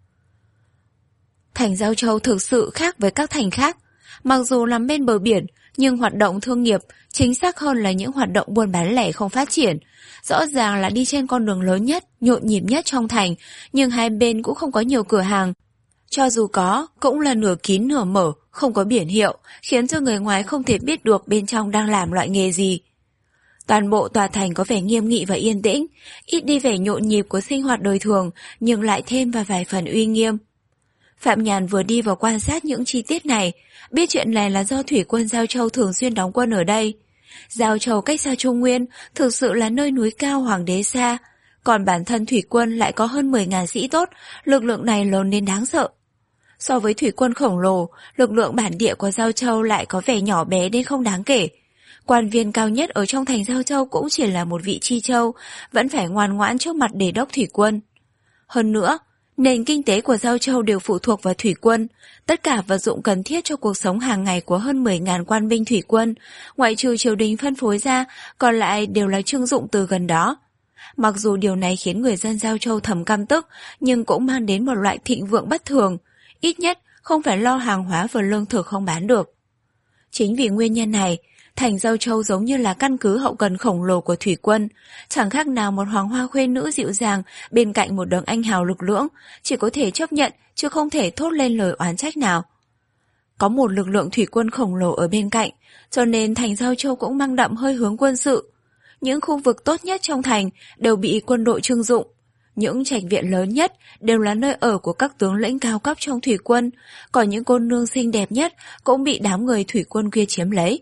A: Thành Giao Châu thực sự khác với các thành khác. Mặc dù nằm bên bờ biển, nhưng hoạt động thương nghiệp, chính xác hơn là những hoạt động buôn bán lẻ không phát triển. Rõ ràng là đi trên con đường lớn nhất, nhộn nhịp nhất trong thành, nhưng hai bên cũng không có nhiều cửa hàng. Cho dù có, cũng là nửa kín nửa mở, không có biển hiệu, khiến cho người ngoài không thể biết được bên trong đang làm loại nghề gì. Toàn bộ tòa thành có vẻ nghiêm nghị và yên tĩnh, ít đi vẻ nhộn nhịp của sinh hoạt đời thường, nhưng lại thêm vào vài phần uy nghiêm. Phạm Nhàn vừa đi vào quan sát những chi tiết này, biết chuyện này là do thủy quân Giao Châu thường xuyên đóng quân ở đây. Giao Châu cách xa Trung Nguyên, thực sự là nơi núi cao hoàng đế xa, còn bản thân thủy quân lại có hơn mười nghìn sĩ tốt, lực lượng này lớn đến đáng sợ. So với thủy quân khổng lồ, lực lượng bản địa của Giao Châu lại có vẻ nhỏ bé đến không đáng kể. Quan viên cao nhất ở trong thành Giao Châu cũng chỉ là một vị chi châu, vẫn phải ngoan ngoãn trước mặt đề đốc thủy quân. Hơn nữa, nền kinh tế của Giao Châu đều phụ thuộc vào thủy quân, tất cả vật dụng cần thiết cho cuộc sống hàng ngày của hơn mười nghìn quan binh thủy quân, ngoại trừ triều đình phân phối ra, còn lại đều là trưng dụng từ gần đó. Mặc dù điều này khiến người dân Giao Châu thầm căm tức, nhưng cũng mang đến một loại thịnh vượng bất thường, ít nhất không phải lo hàng hóa và lương thực không bán được. Chính vì nguyên nhân này, thành Giao Châu giống như là căn cứ hậu cần khổng lồ của thủy quân, chẳng khác nào một hoàng hoa khuê nữ dịu dàng bên cạnh một đấng anh hào lực lưỡng, chỉ có thể chấp nhận chứ không thể thốt lên lời oán trách nào. Có một lực lượng thủy quân khổng lồ ở bên cạnh, cho nên thành Giao Châu cũng mang đậm hơi hướng quân sự. những khu vực tốt nhất trong thành đều bị quân đội trưng dụng. Những trạch viện lớn nhất đều là nơi ở của các tướng lĩnh cao cấp trong thủy quân, còn những cô nương xinh đẹp nhất cũng bị đám người thủy quân kia chiếm lấy.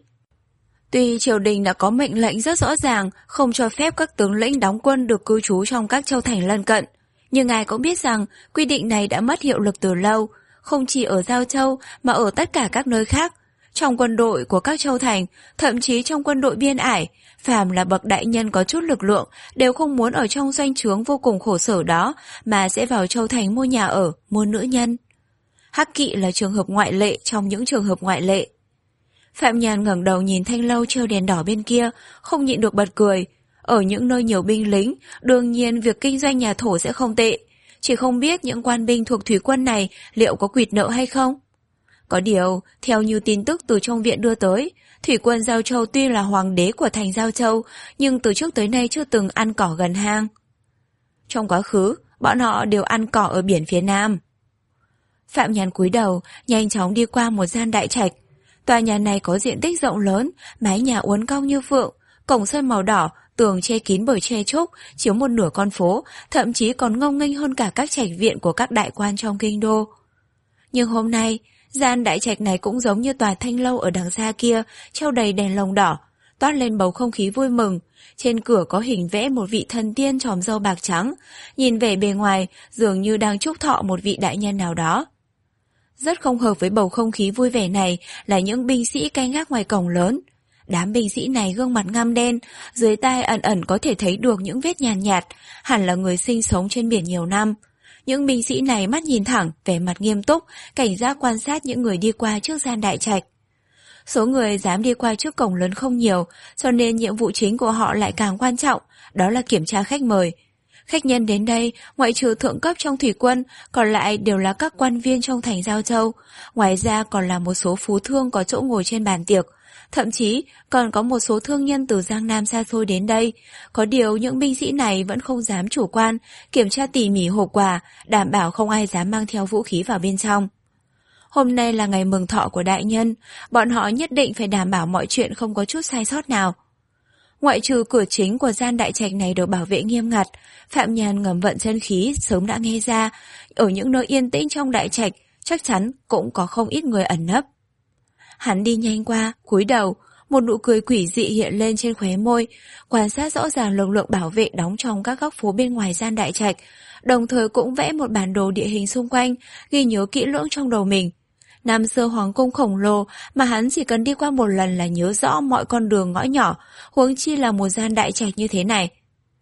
A: Tuy triều đình đã có mệnh lệnh rất rõ ràng không cho phép các tướng lĩnh đóng quân được cư trú trong các châu thành lân cận, nhưng ngài cũng biết rằng quy định này đã mất hiệu lực từ lâu, không chỉ ở Giao Châu mà ở tất cả các nơi khác. Trong quân đội của các châu thành, thậm chí trong quân đội biên ải, phàm là bậc đại nhân có chút lực lượng đều không muốn ở trong doanh trướng vô cùng khổ sở đó mà sẽ vào châu thành mua nhà ở, mua nữ nhân. Hắc Kỵ là trường hợp ngoại lệ trong những trường hợp ngoại lệ. Phạm Nhàn ngẩng đầu nhìn thanh lâu treo đèn đỏ bên kia, không nhịn được bật cười. Ở những nơi nhiều binh lính, đương nhiên việc kinh doanh nhà thổ sẽ không tệ, chỉ không biết những quan binh thuộc thủy quân này liệu có quỵt nợ hay không. Có điều, theo như tin tức từ trong viện đưa tới, thủy quân Giao Châu tuy là hoàng đế của thành Giao Châu, nhưng từ trước tới nay chưa từng ăn cỏ gần hang. Trong quá khứ, bọn họ đều ăn cỏ ở biển phía Nam. Phạm Nhàn cúi đầu, nhanh chóng đi qua một gian đại trạch. Tòa nhà này có diện tích rộng lớn, mái nhà uốn cong như phượng, cổng sơn màu đỏ, tường che kín bởi tre trúc, chiếm một nửa con phố, thậm chí còn ngông nghênh hơn cả các trạch viện của các đại quan trong kinh đô. Nhưng hôm nay, gian đại trạch này cũng giống như tòa thanh lâu ở đằng xa kia, treo đầy đèn lồng đỏ, toát lên bầu không khí vui mừng. Trên cửa có hình vẽ một vị thần tiên tròm râu bạc trắng, nhìn vẻ bề ngoài dường như đang chúc thọ một vị đại nhân nào đó. Rất không hợp với bầu không khí vui vẻ này là những binh sĩ canh gác ngoài cổng lớn. Đám binh sĩ này gương mặt ngăm đen, dưới tai ẩn ẩn có thể thấy được những vết nhàn nhạt, nhạt, hẳn là người sinh sống trên biển nhiều năm. Những binh sĩ này mắt nhìn thẳng, vẻ mặt nghiêm túc, cảnh giác quan sát những người đi qua trước gian đại trạch. Số người dám đi qua trước cổng lớn không nhiều, cho nên nhiệm vụ chính của họ lại càng quan trọng, đó là kiểm tra khách mời. Khách nhân đến đây, ngoại trừ thượng cấp trong thủy quân, còn lại đều là các quan viên trong thành Giao Châu. Ngoài ra còn là một số phú thương có chỗ ngồi trên bàn tiệc. Thậm chí còn có một số thương nhân từ Giang Nam xa xôi đến đây. Có điều những binh sĩ này vẫn không dám chủ quan, kiểm tra tỉ mỉ hộp quà, đảm bảo không ai dám mang theo vũ khí vào bên trong. Hôm nay là ngày mừng thọ của đại nhân, bọn họ nhất định phải đảm bảo mọi chuyện không có chút sai sót nào. Ngoại trừ cửa chính của gian đại trạch này được bảo vệ nghiêm ngặt, Phạm Nhàn ngầm vận chân khí sớm đã nghe ra, ở những nơi yên tĩnh trong đại trạch chắc chắn cũng có không ít người ẩn nấp. Hắn đi nhanh qua, cúi đầu, một nụ cười quỷ dị hiện lên trên khóe môi, quan sát rõ ràng lực lượng bảo vệ đóng trong các góc phố bên ngoài gian đại trạch, đồng thời cũng vẽ một bản đồ địa hình xung quanh, ghi nhớ kỹ lưỡng trong đầu mình. Năm xưa hoàng cung khổng lồ mà hắn chỉ cần đi qua một lần là nhớ rõ mọi con đường ngõ nhỏ, huống chi là một gian đại trạch như thế này.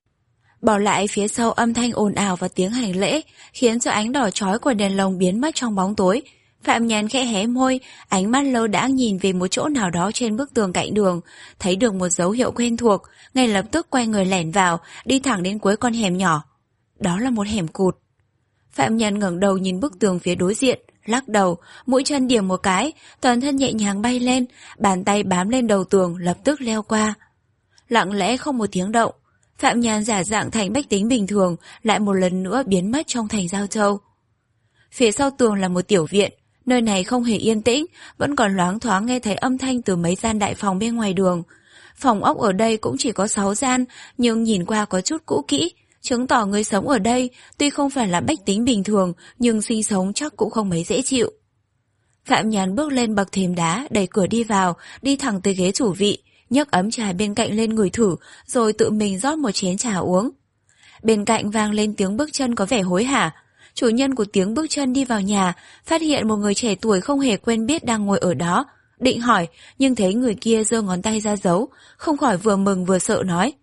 A: Bỏ lại phía sau âm thanh ồn ào và tiếng hành lễ, khiến cho ánh đỏ chói của đèn lồng biến mất trong bóng tối. Phạm Nhàn khẽ hé môi, ánh mắt lơ đãng nhìn về một chỗ nào đó trên bức tường cạnh đường, thấy được một dấu hiệu quen thuộc, ngay lập tức quay người lẻn vào, đi thẳng đến cuối con hẻm nhỏ. Đó là một hẻm cụt. Phạm Nhàn ngẩng đầu nhìn bức tường phía đối diện, lắc đầu, mũi chân điểm một cái, toàn thân nhẹ nhàng bay lên, bàn tay bám lên đầu tường lập tức leo qua. Lặng lẽ không một tiếng động, Phạm Nhàn giả dạng thành bách tính bình thường, lại một lần nữa biến mất trong thành Giao Châu. Phía sau tường là một tiểu viện, nơi này không hề yên tĩnh, vẫn còn loáng thoáng nghe thấy âm thanh từ mấy gian đại phòng bên ngoài đường. Phòng ốc ở đây cũng chỉ có sáu gian, nhưng nhìn qua có chút cũ kỹ, chứng tỏ người sống ở đây tuy không phải là bách tính bình thường, nhưng sinh sống chắc cũng không mấy dễ chịu. Phạm Nhàn bước lên bậc thềm đá, đẩy cửa đi vào, đi thẳng tới ghế chủ vị, nhấc ấm trà bên cạnh lên ngửi thử, rồi tự mình rót một chén trà uống. Bên cạnh vang lên tiếng bước chân có vẻ hối hả. Chủ nhân của tiếng bước chân đi vào nhà, phát hiện một người trẻ tuổi không hề quen biết đang ngồi ở đó, định hỏi, nhưng thấy người kia giơ ngón tay ra dấu, không khỏi vừa mừng vừa sợ nói: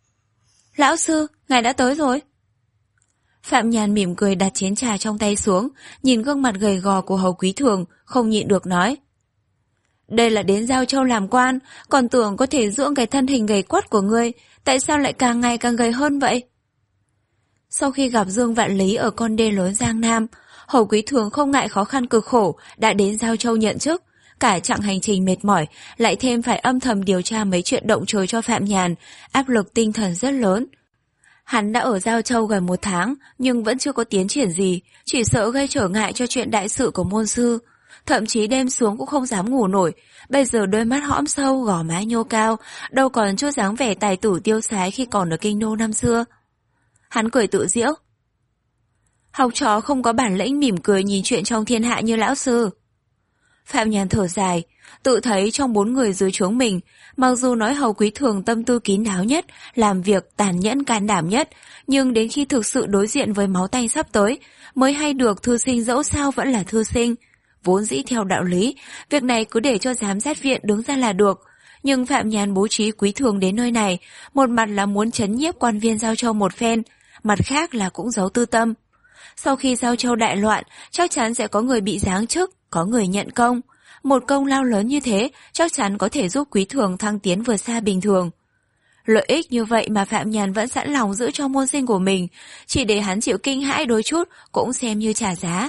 A: "Lão sư, ngài đã tới rồi." Phạm Nhàn mỉm cười đặt chén trà trong tay xuống, nhìn gương mặt gầy gò của Hầu Quý Thường, không nhịn được nói: "Đây là đến Giao Châu làm quan, còn tưởng có thể dưỡng cái thân hình gầy quắt của ngươi, tại sao lại càng ngày càng gầy hơn vậy?" Sau khi gặp Dương Vạn Lý ở con đê lớn Giang Nam, Hầu Quý Thường không ngại khó khăn cực khổ đã đến Giao Châu nhận chức. Cả chặng hành trình mệt mỏi, lại thêm phải âm thầm điều tra mấy chuyện động trời cho Phạm Nhàn, áp lực tinh thần rất lớn. Hắn đã ở Giao Châu gần một tháng, nhưng vẫn chưa có tiến triển gì, chỉ sợ gây trở ngại cho chuyện đại sự của môn sư. thậm chí đêm xuống cũng không dám ngủ nổi. Bây giờ đôi mắt hõm sâu, gò má nhô cao, đâu còn chút dáng vẻ tài tử tiêu sái khi còn ở kinh đô năm xưa. Hắn cười tự giễu. Học trò không có bản lĩnh mỉm cười nhìn chuyện trong thiên hạ như lão sư. Phạm Nhàn thở dài, tự thấy trong bốn người dưới trướng mình, mặc dù nói Hầu Quý Thường tâm tư kín đáo nhất, làm việc tàn nhẫn can đảm nhất, nhưng đến khi thực sự đối diện với máu tanh sắp tới, mới hay được thư sinh dẫu sao vẫn là thư sinh. Vốn dĩ theo đạo lý, việc này cứ để cho giám sát viện đứng ra là được. Nhưng Phạm Nhàn bố trí Quý Thường đến nơi này, một mặt là muốn trấn nhiếp quan viên Giao Châu một phen, mặt khác là cũng giấu tư tâm. Sau khi Giao Châu đại loạn, chắc chắn sẽ có người bị giáng chức, có người nhận công. Một công lao lớn như thế chắc chắn có thể giúp Quý Thường thăng tiến vượt xa bình thường. Lợi ích như vậy mà Phạm Nhàn vẫn sẵn lòng giữ cho môn sinh của mình, chỉ để hắn chịu kinh hãi đôi chút cũng xem như trả giá.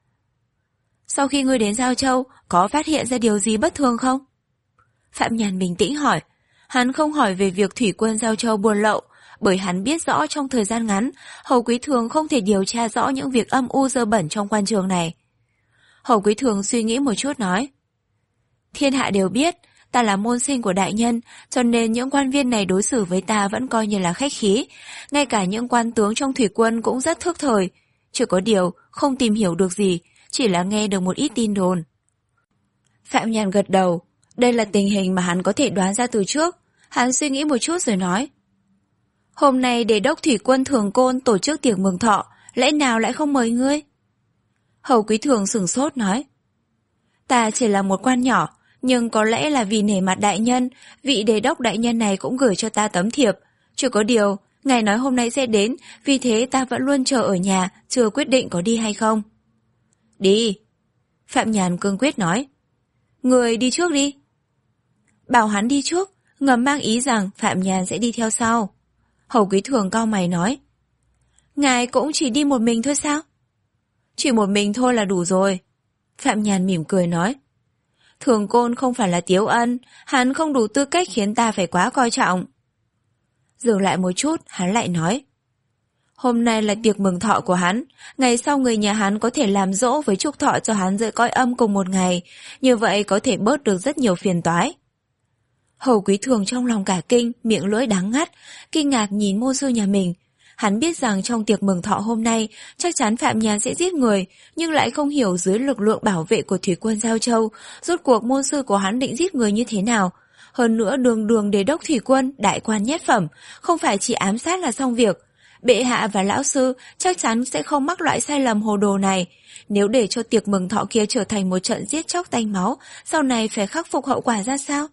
A: Sau khi ngươi đến Giao Châu, có phát hiện ra điều gì bất thường không? Phạm Nhàn bình tĩnh hỏi. Hắn không hỏi về việc thủy quân Giao Châu buôn lậu, bởi hắn biết rõ trong thời gian ngắn, Hầu Quý Thường không thể điều tra rõ những việc âm u dơ bẩn trong quan trường này. Hầu Quý Thường suy nghĩ một chút nói. Thiên hạ đều biết, ta là môn sinh của đại nhân, cho nên những quan viên này đối xử với ta vẫn coi như là khách khí. Ngay cả những quan tướng trong thủy quân cũng rất thước thời. Chỉ có điều, không tìm hiểu được gì, chỉ là nghe được một ít tin đồn. Phạm Nhàn gật đầu. Đây là tình hình mà hắn có thể đoán ra từ trước. Hắn suy nghĩ một chút rồi nói. Hôm nay để đốc thủy quân Thường Côn tổ chức tiệc mừng thọ, lẽ nào lại không mời ngươi? Hầu Quý Thường sửng sốt nói. Ta chỉ là một quan nhỏ, nhưng có lẽ là vì nể mặt đại nhân, vị đề đốc đại nhân này cũng gửi cho ta tấm thiệp. Chỉ có điều, ngài nói hôm nay sẽ đến, vì thế ta vẫn luôn chờ ở nhà, chưa quyết định có đi hay không. Đi. Phạm Nhàn cương quyết nói. Người đi trước đi. Bảo hắn đi trước, ngầm mang ý rằng Phạm Nhàn sẽ đi theo sau. Hầu Quý Thường cau mày nói. Ngài cũng chỉ đi một mình thôi sao? Chỉ một mình thôi là đủ rồi. Phạm Nhàn mỉm cười nói. Thường Côn không phải là Tiếu Ân, hắn không đủ tư cách khiến ta phải quá coi trọng. Dừng lại một chút, hắn lại nói. Hôm nay là tiệc mừng thọ của hắn, ngày sau người nhà hắn có thể làm dỗ với chúc thọ cho hắn rời cõi âm cùng một ngày, như vậy có thể bớt được rất nhiều phiền toái. Hầu Quý Thường trong lòng cả kinh, miệng lưỡi đắng ngắt, kinh ngạc nhìn môn sư nhà mình. Hắn biết rằng trong tiệc mừng thọ hôm nay chắc chắn Phạm Nhàn sẽ giết người, nhưng lại không hiểu dưới lực lượng bảo vệ của thủy quân Giao Châu, rốt cuộc môn sư của hắn định giết người như thế nào. Hơn nữa đường đường đế đốc thủy quân, đại quan nhất phẩm, không phải chỉ ám sát là xong việc. Bệ hạ và lão sư chắc chắn sẽ không mắc loại sai lầm hồ đồ này. Nếu để cho tiệc mừng thọ kia trở thành một trận giết chóc tanh máu, sau này phải khắc phục hậu quả ra sao?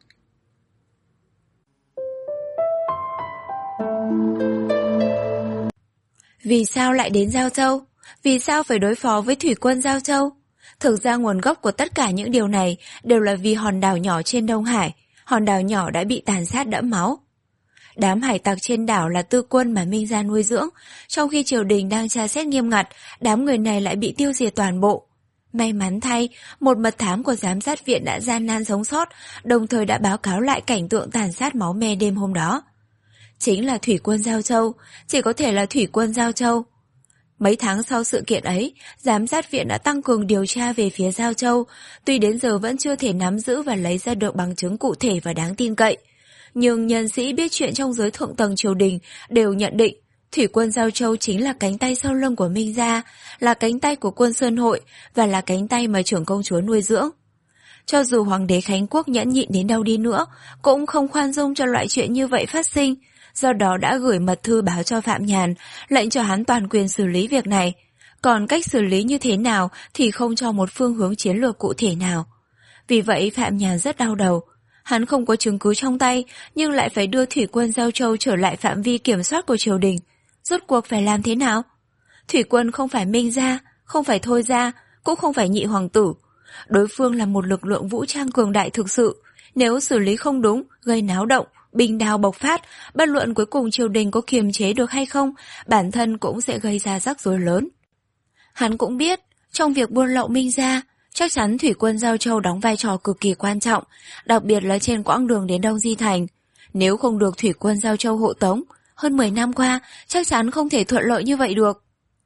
A: Vì sao lại đến Giao Châu? Vì sao phải đối phó với thủy quân Giao Châu? Thực ra nguồn gốc của tất cả những điều này đều là vì hòn đảo nhỏ trên Đông Hải. Hòn đảo nhỏ đã bị tàn sát đẫm máu. Đám hải tặc trên đảo là tư quân mà Minh Gia nuôi dưỡng. Trong khi triều đình đang tra xét nghiêm ngặt, đám người này lại bị tiêu diệt toàn bộ. May mắn thay, một mật thám của giám sát viện đã gian nan sống sót, đồng thời đã báo cáo lại cảnh tượng tàn sát máu me đêm hôm đó. Chính là thủy quân Giao Châu, chỉ có thể là thủy quân Giao Châu. Mấy tháng sau sự kiện ấy, giám sát viện đã tăng cường điều tra về phía Giao Châu, tuy đến giờ vẫn chưa thể nắm giữ và lấy ra được bằng chứng cụ thể và đáng tin cậy. Nhưng nhân sĩ biết chuyện trong giới thượng tầng triều đình đều nhận định thủy quân Giao Châu chính là cánh tay sau lưng của Minh Gia, là cánh tay của quân Sơn Hội và là cánh tay mà trưởng công chúa nuôi dưỡng. Cho dù Hoàng đế Khánh Quốc nhẫn nhịn đến đâu đi nữa, cũng không khoan dung cho loại chuyện như vậy phát sinh, do đó đã gửi mật thư báo cho Phạm Nhàn, lệnh cho hắn toàn quyền xử lý việc này. Còn cách xử lý như thế nào thì không cho một phương hướng chiến lược cụ thể nào. Vì vậy Phạm Nhàn rất đau đầu. Hắn không có chứng cứ trong tay, nhưng lại phải đưa thủy quân Giao Châu trở lại phạm vi kiểm soát của triều đình. Rốt cuộc phải làm thế nào? Thủy quân không phải Minh Gia, không phải Thôi Gia, cũng không phải Nhị Hoàng tử. Đối phương là một lực lượng vũ trang cường đại thực sự. Nếu xử lý không đúng, gây náo động, binh đao bộc phát, bất luận cuối cùng triều đình có kiềm chế được hay không, bản thân cũng sẽ gây ra rắc rối lớn. Hắn cũng biết, trong việc buôn lậu Minh Gia, chắc chắn thủy quân Giao Châu đóng vai trò cực kỳ quan trọng, đặc biệt là trên quãng đường đến Đông Di Thành. Nếu không được thủy quân Giao Châu hộ tống, hơn mười năm qua chắc chắn không thể thuận lợi như vậy được.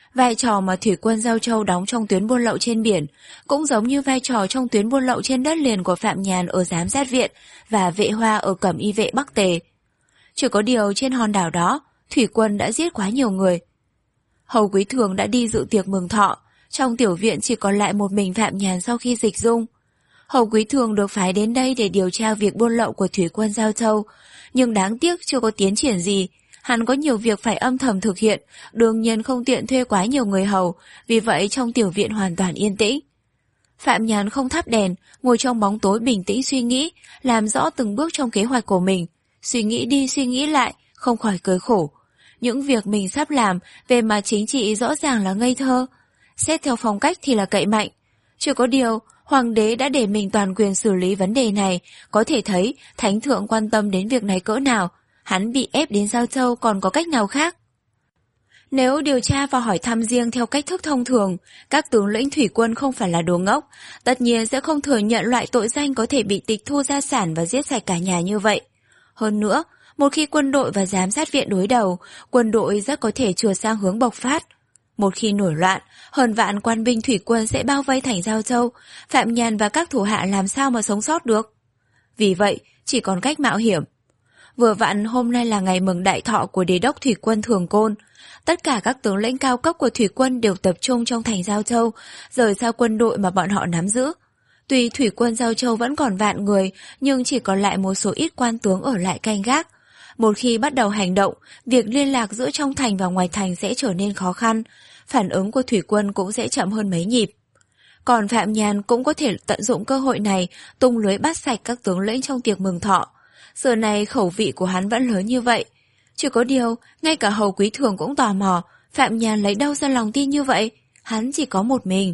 A: Vai trò mà thủy quân Giao Châu đóng trong tuyến buôn lậu trên biển cũng giống như vai trò trong tuyến buôn lậu trên đất liền của Phạm Nhàn ở Giám sát viện và Vệ Hoa ở Cẩm Y vệ Bắc Tề. Chỉ có điều trên hòn đảo đó, thủy quân đã giết quá nhiều người. Hầu Quý Thường đã đi dự tiệc mừng thọ, trong tiểu viện chỉ còn lại một mình Phạm Nhàn sau khi dịch dung. Hầu Quý Thường được phái đến đây để điều tra việc buôn lậu của thủy quân Giao Châu, nhưng đáng tiếc chưa có tiến triển gì. Hắn có nhiều việc phải âm thầm thực hiện, đương nhiên không tiện thuê quá nhiều người hầu, vì vậy trong tiểu viện hoàn toàn yên tĩnh. Phạm Nhàn không thắp đèn, ngồi trong bóng tối bình tĩnh suy nghĩ, làm rõ từng bước trong kế hoạch của mình. Suy nghĩ đi suy nghĩ lại, không khỏi cười khổ. Những việc mình sắp làm về mặt chính trị rõ ràng là ngây thơ. Xét theo phong cách thì là cậy mạnh. Chỉ có điều, Hoàng đế đã để mình toàn quyền xử lý vấn đề này, có thể thấy Thánh Thượng quan tâm đến việc này cỡ nào. Hắn bị ép đến Giao Châu còn có cách nào khác? Nếu điều tra và hỏi thăm riêng theo cách thức thông thường, các tướng lĩnh thủy quân không phải là đồ ngốc, tất nhiên sẽ không thừa nhận loại tội danh có thể bị tịch thu gia sản và giết sạch cả nhà như vậy. Hơn nữa, một khi quân đội và giám sát viện đối đầu, quân đội rất có thể trượt sang hướng bộc phát. Một khi nổi loạn, hơn vạn quan binh thủy quân sẽ bao vây thành Giao Châu, Phạm Nhàn và các thủ hạ làm sao mà sống sót được? Vì vậy, chỉ còn cách mạo hiểm. Vừa vặn hôm nay là ngày mừng đại thọ của đế đốc thủy quân Thường Côn. Tất cả các tướng lĩnh cao cấp của thủy quân đều tập trung trong thành Giao Châu, rời xa quân đội mà bọn họ nắm giữ. Tuy thủy quân Giao Châu vẫn còn vạn người, nhưng chỉ còn lại một số ít quan tướng ở lại canh gác. Một khi bắt đầu hành động, việc liên lạc giữa trong thành và ngoài thành sẽ trở nên khó khăn, phản ứng của thủy quân cũng sẽ chậm hơn mấy nhịp. Còn Phạm Nhàn cũng có thể tận dụng cơ hội này tung lưới bắt sạch các tướng lĩnh trong tiệc mừng thọ. Giờ này khẩu vị của hắn vẫn lớn như vậy. Chỉ có điều, ngay cả Hầu Quý Thường cũng tò mò, Phạm Nhàn lấy đâu ra lòng tin như vậy? Hắn chỉ có một mình.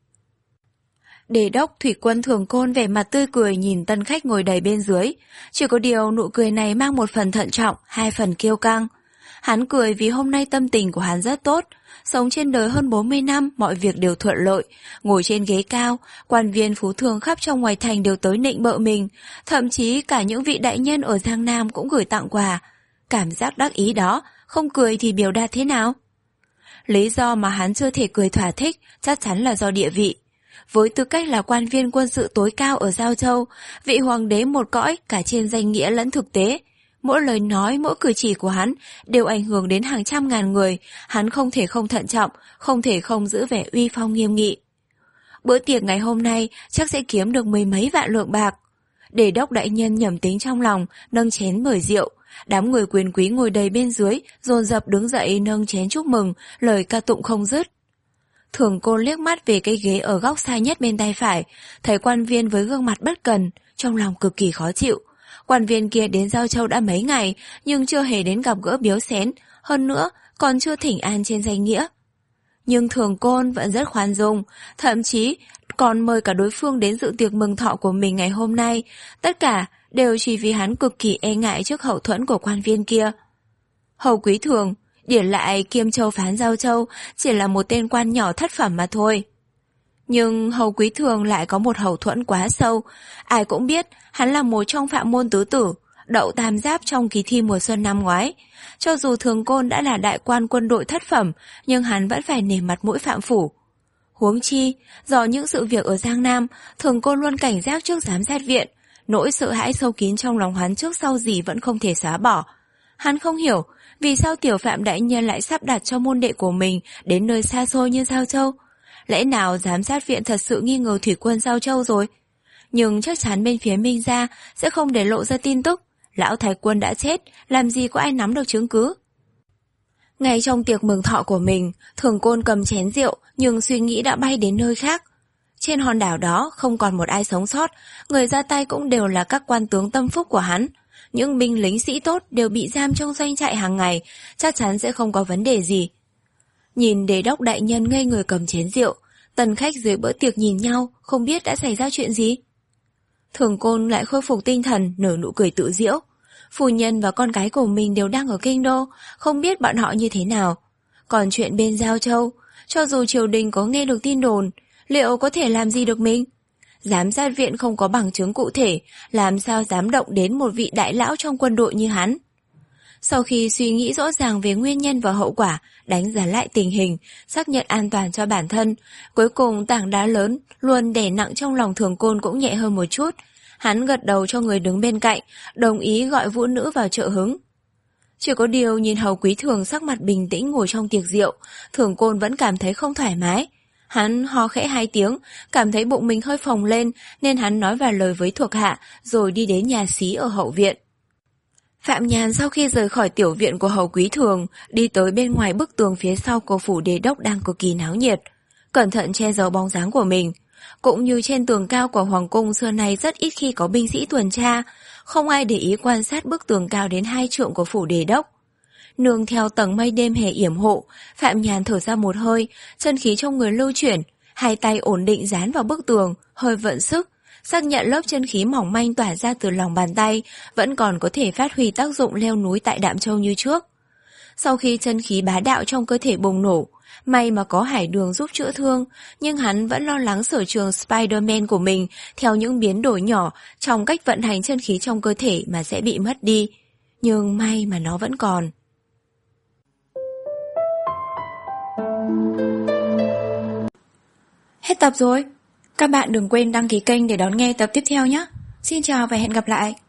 A: Đế đốc thủy quân Thường Côn vẻ mặt tươi cười nhìn tân khách ngồi đầy bên dưới. Chỉ có điều nụ cười này mang một phần thận trọng, hai phần kiêu căng. Hắn cười vì hôm nay tâm tình của hắn rất tốt. Sống trên đời hơn bốn mươi năm, mọi việc đều thuận lợi. Ngồi trên ghế cao, quan viên phú thương khắp trong ngoài thành đều tới nịnh bợ mình. Thậm chí cả những vị đại nhân ở Giang Nam cũng gửi tặng quà. Cảm giác đắc ý đó, không cười thì biểu đạt thế nào? Lý do mà hắn chưa thể cười thỏa thích chắc chắn là do địa vị. Với tư cách là quan viên quân sự tối cao ở Giao Châu, vị hoàng đế một cõi cả trên danh nghĩa lẫn thực tế. Mỗi lời nói, mỗi cử chỉ của hắn đều ảnh hưởng đến hàng trăm ngàn người, hắn không thể không thận trọng, không thể không giữ vẻ uy phong nghiêm nghị. Bữa tiệc ngày hôm nay chắc sẽ kiếm được mười mấy vạn lượng bạc. Đề đốc đại nhân nhẩm tính trong lòng, nâng chén mời rượu. Đám người quyền quý ngồi đầy bên dưới, dồn dập đứng dậy nâng chén chúc mừng, lời ca tụng không dứt. Thường Côn liếc mắt về cái ghế ở góc xa nhất bên tay phải, thấy quan viên với gương mặt bất cần, trong lòng cực kỳ khó chịu. Quan viên kia đến Giao Châu đã mấy ngày, nhưng chưa hề đến gặp gỡ biếu xén, hơn nữa còn chưa thỉnh an trên danh nghĩa. Nhưng Thường Côn vẫn rất khoan dung, thậm chí còn mời cả đối phương đến dự tiệc mừng thọ của mình ngày hôm nay, tất cả đều chỉ vì hắn cực kỳ e ngại trước hậu thuẫn của quan viên kia. Hầu Quý Thường, điển lại Kiêm Châu phán Giao Châu, chỉ là một tên quan nhỏ thất phẩm mà thôi. Nhưng Hầu Quý Thường lại có một hậu thuẫn quá sâu. Ai cũng biết hắn là một trong Phạm môn tứ tử, đậu tam giáp trong kỳ thi mùa xuân năm ngoái. Cho dù Thường Côn đã là đại quan quân đội thất phẩm, nhưng hắn vẫn phải nể mặt mũi Phạm phủ. Huống chi, do những sự việc ở Giang Nam, Thường Côn luôn cảnh giác trước giám sát viện. Nỗi sợ hãi sâu kín trong lòng hắn trước sau gì vẫn không thể xóa bỏ. Hắn không hiểu vì sao tiểu Phạm đại nhân lại sắp đặt cho môn đệ của mình đến nơi xa xôi như Giao Châu. Lẽ nào giám sát viện thật sự nghi ngờ thủy quân Giao Châu rồi? Nhưng chắc chắn bên phía Minh gia sẽ không để lộ ra tin tức. Lão thái quân đã chết, làm gì có ai nắm được chứng cứ? Ngay trong tiệc mừng thọ của mình, Thường Côn cầm chén rượu nhưng suy nghĩ đã bay đến nơi khác. Trên hòn đảo đó không còn một ai sống sót, người ra tay cũng đều là các quan tướng tâm phúc của hắn. Những binh lính sĩ tốt đều bị giam trong doanh trại hàng ngày, chắc chắn sẽ không có vấn đề gì. Nhìn đế đốc đại nhân ngây người cầm chén rượu, tần khách dưới bữa tiệc nhìn nhau, không biết đã xảy ra chuyện gì. Thường Côn lại khôi phục tinh thần, nở nụ cười tự giễu. Phu nhân và con gái của mình đều đang ở kinh đô, không biết bọn họ như thế nào. Còn chuyện bên Giao Châu, cho dù triều đình có nghe được tin đồn, liệu có thể làm gì được mình? Giám sát viện không có bằng chứng cụ thể, làm sao dám động đến một vị đại lão trong quân đội như hắn? Sau khi suy nghĩ rõ ràng về nguyên nhân và hậu quả, đánh giá lại tình hình, xác nhận an toàn cho bản thân, cuối cùng tảng đá lớn luôn đè nặng trong lòng Thường Côn cũng nhẹ hơn một chút. Hắn gật đầu cho người đứng bên cạnh, đồng ý gọi vũ nữ vào trợ hứng. Chỉ có điều nhìn Hầu Quý Thường sắc mặt bình tĩnh ngồi trong tiệc rượu, Thường Côn vẫn cảm thấy không thoải mái. Hắn ho khẽ hai tiếng, cảm thấy bụng mình hơi phồng lên nên hắn nói vài lời với thuộc hạ rồi đi đến nhà xí ở hậu viện. Phạm Nhàn sau khi rời khỏi tiểu viện của Hầu Quý Thường, đi tới bên ngoài bức tường phía sau của phủ đế đốc đang cực kỳ náo nhiệt, cẩn thận che giấu bóng dáng của mình. Cũng như trên tường cao của Hoàng cung xưa nay rất ít khi có binh sĩ tuần tra, không ai để ý quan sát bức tường cao đến hai trượng của phủ đế đốc. Nương theo tầng mây đêm hè yểm hộ, Phạm Nhàn thở ra một hơi, chân khí trong người lưu chuyển, hai tay ổn định dán vào bức tường, hơi vận sức, xác nhận lớp chân khí mỏng manh tỏa ra từ lòng bàn tay vẫn còn có thể phát huy tác dụng leo núi tại Đạm Châu như trước. Sau khi chân khí bá đạo trong cơ thể bùng nổ, may mà có Hải Đường giúp chữa thương, nhưng hắn vẫn lo lắng sở trường Spider-Man của mình theo những biến đổi nhỏ trong cách vận hành chân khí trong cơ thể mà sẽ bị mất đi. Nhưng may mà nó vẫn còn. Hết tập rồi. Các bạn đừng quên đăng ký kênh để đón nghe tập tiếp theo nhé. Xin chào và hẹn gặp lại.